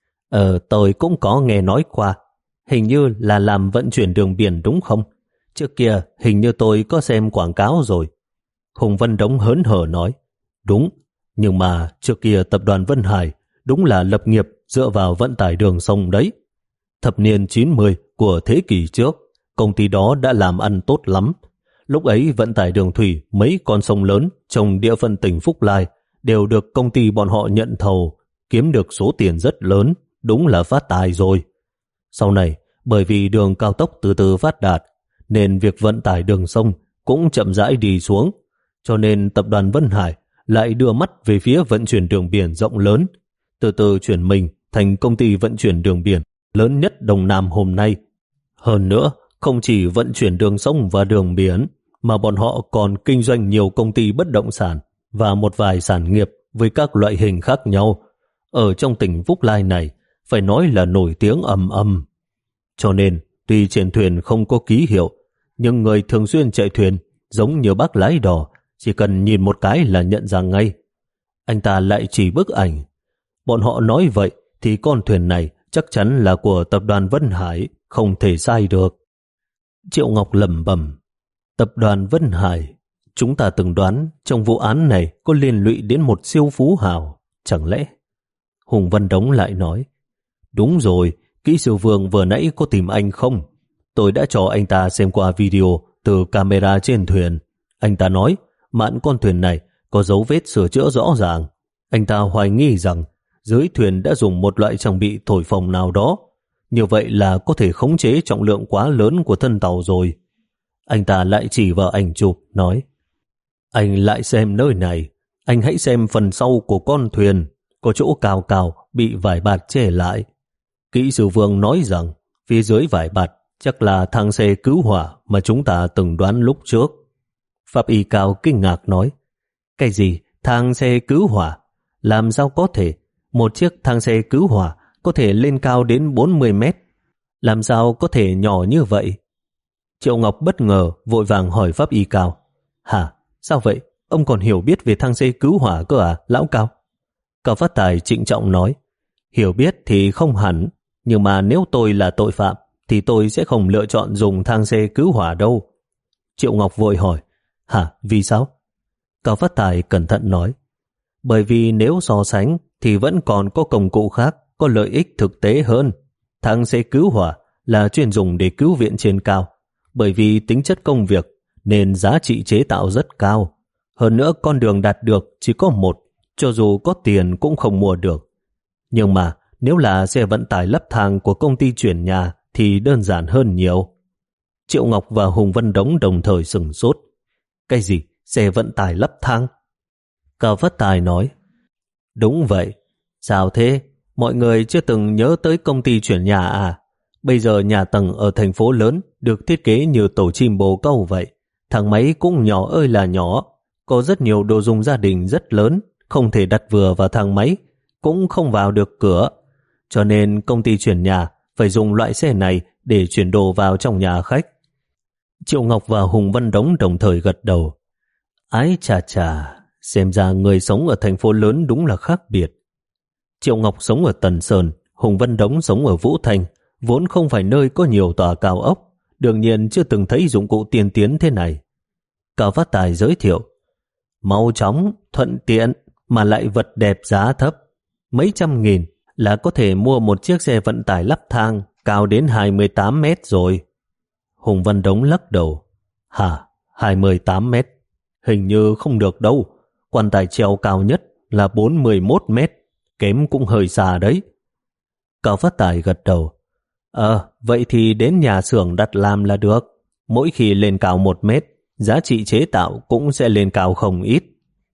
Ờ, tôi cũng có nghe nói qua, hình như là làm vận chuyển đường biển đúng không? Trước kia hình như tôi có xem quảng cáo rồi. Hùng Văn Đống hớn hở nói, đúng, nhưng mà trước kia tập đoàn Vân Hải đúng là lập nghiệp dựa vào vận tải đường sông đấy. Thập niên chín mươi của thế kỷ trước, công ty đó đã làm ăn tốt lắm. Lúc ấy vận tải đường thủy mấy con sông lớn trong địa phận tỉnh Phúc Lai đều được công ty bọn họ nhận thầu, kiếm được số tiền rất lớn, đúng là phát tài rồi. Sau này, bởi vì đường cao tốc từ từ phát đạt, nên việc vận tải đường sông cũng chậm rãi đi xuống, cho nên tập đoàn Vân Hải lại đưa mắt về phía vận chuyển đường biển rộng lớn, từ từ chuyển mình thành công ty vận chuyển đường biển lớn nhất Đông Nam hôm nay. Hơn nữa, không chỉ vận chuyển đường sông và đường biển, mà bọn họ còn kinh doanh nhiều công ty bất động sản và một vài sản nghiệp với các loại hình khác nhau. Ở trong tỉnh Phúc Lai này, phải nói là nổi tiếng ầm ầm. Cho nên, tuy trên thuyền không có ký hiệu, nhưng người thường xuyên chạy thuyền, giống như bác lái đò, chỉ cần nhìn một cái là nhận ra ngay. Anh ta lại chỉ bức ảnh. Bọn họ nói vậy thì con thuyền này chắc chắn là của tập đoàn Vân Hải, không thể sai được. Triệu Ngọc lẩm bẩm, tập đoàn Vân Hải, chúng ta từng đoán trong vụ án này có liên lụy đến một siêu phú hào, chẳng lẽ? Hùng Văn Đống lại nói, đúng rồi, kỹ sư Vương vừa nãy có tìm anh không? Tôi đã cho anh ta xem qua video từ camera trên thuyền. Anh ta nói mạn con thuyền này có dấu vết sửa chữa rõ ràng. Anh ta hoài nghi rằng dưới thuyền đã dùng một loại trang bị thổi phồng nào đó. Như vậy là có thể khống chế trọng lượng quá lớn của thân tàu rồi. Anh ta lại chỉ vào ảnh chụp, nói, anh lại xem nơi này, anh hãy xem phần sau của con thuyền, có chỗ cao cao bị vải bạt che lại. Kỹ sư Vương nói rằng phía dưới vải bạt chắc là thang xe cứu hỏa mà chúng ta từng đoán lúc trước. Pháp Y Cao kinh ngạc nói, cái gì thang xe cứu hỏa? Làm sao có thể? Một chiếc thang xe cứu hỏa có thể lên cao đến bốn mươi mét. Làm sao có thể nhỏ như vậy? Triệu Ngọc bất ngờ vội vàng hỏi Pháp Y Cao, Hả? Sao vậy? Ông còn hiểu biết về thang dây cứu hỏa cơ à, lão Cao? Cao Phát Tài trịnh trọng nói. Hiểu biết thì không hẳn, nhưng mà nếu tôi là tội phạm thì tôi sẽ không lựa chọn dùng thang dây cứu hỏa đâu. Triệu Ngọc vội hỏi. Hả? Vì sao? Cao Phát Tài cẩn thận nói. Bởi vì nếu so sánh thì vẫn còn có công cụ khác có lợi ích thực tế hơn. Thang dây cứu hỏa là chuyên dùng để cứu viện trên cao. Bởi vì tính chất công việc nên giá trị chế tạo rất cao. Hơn nữa con đường đạt được chỉ có một, cho dù có tiền cũng không mua được. Nhưng mà nếu là xe vận tải lắp thang của công ty chuyển nhà thì đơn giản hơn nhiều. Triệu Ngọc và Hùng Văn Đống đồng thời sửng sốt. Cái gì? Xe vận tải lắp thang? Cao Phát Tài nói. Đúng vậy. Sao thế? Mọi người chưa từng nhớ tới công ty chuyển nhà à? Bây giờ nhà tầng ở thành phố lớn được thiết kế như tổ chim bồ câu vậy. Thang máy cũng nhỏ ơi là nhỏ. Có rất nhiều đồ dùng gia đình rất lớn, không thể đặt vừa vào thang máy, cũng không vào được cửa. Cho nên công ty chuyển nhà phải dùng loại xe này để chuyển đồ vào trong nhà khách. Triệu Ngọc và Hùng Văn Đống đồng thời gật đầu. Ái chà chà, xem ra người sống ở thành phố lớn đúng là khác biệt. Triệu Ngọc sống ở Tần Sơn, Hùng Văn Đống sống ở Vũ Thanh, vốn không phải nơi có nhiều tòa cao ốc, đương nhiên chưa từng thấy dụng cụ tiên tiến thế này. Cao Phát Tài giới thiệu. Mau chóng, thuận tiện, mà lại vật đẹp giá thấp. Mấy trăm nghìn là có thể mua một chiếc xe vận tải lắp thang cao đến hai mươi tám mét rồi. Hùng Văn Đống lắc đầu. Hả? hai mươi tám mét? Hình như không được đâu. Quan tài treo cao nhất là bốn mươi mốt mét. Kém cũng hơi xa đấy. Cao Phát Tài gật đầu. Ờ, vậy thì đến nhà xưởng đặt làm là được. Mỗi khi lên cao một mét, giá trị chế tạo cũng sẽ lên cao không ít.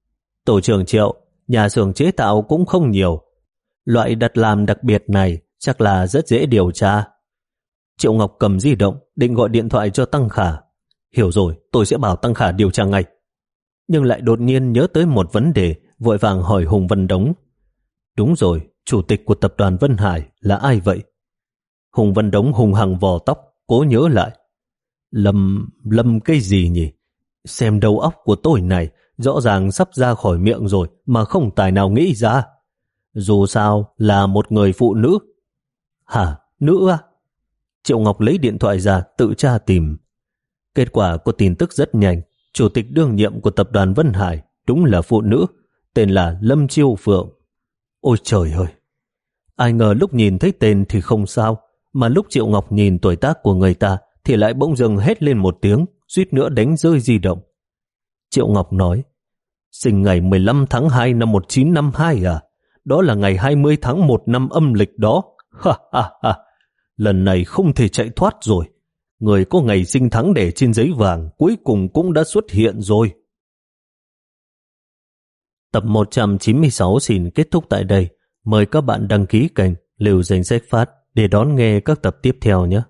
Tổ trưởng Triệu, nhà xưởng chế tạo cũng không nhiều. Loại đặt làm đặc biệt này chắc là rất dễ điều tra. Triệu Ngọc cầm di động, định gọi điện thoại cho Tăng Khả. Hiểu rồi, tôi sẽ bảo Tăng Khả điều tra ngay. Nhưng lại đột nhiên nhớ tới một vấn đề, vội vàng hỏi Hùng Văn Đống. Đúng rồi, chủ tịch của tập đoàn Vân Hải là ai vậy? Hùng Văn Đống hùng hằng vò tóc, cố nhớ lại. Lâm, Lâm cái gì nhỉ? Xem đầu óc của tôi này, rõ ràng sắp ra khỏi miệng rồi mà không tài nào nghĩ ra. Dù sao là một người phụ nữ. Hả? Nữ à? Triệu Ngọc lấy điện thoại ra tự tra tìm. Kết quả có tin tức rất nhanh. Chủ tịch đương nhiệm của tập đoàn Vân Hải đúng là phụ nữ, tên là Lâm Chiêu Phượng. Ôi trời ơi! Ai ngờ lúc nhìn thấy tên thì không sao, mà lúc Triệu Ngọc nhìn tuổi tác của người ta thì lại bỗng dưng hét lên một tiếng, suýt nữa đánh rơi di động. Triệu Ngọc nói, sinh ngày mười lăm tháng hai năm một nghìn chín trăm năm mươi hai à? Đó là ngày hai mươi tháng một năm âm lịch đó. Ha ha ha! Lần này không thể chạy thoát rồi. Người có ngày sinh tháng đẻ trên giấy vàng cuối cùng cũng đã xuất hiện rồi. Tập một trăm chín mươi sáu xin kết thúc tại đây. Mời các bạn đăng ký kênh Lưu Danh Sách Phát để đón nghe các tập tiếp theo nhé.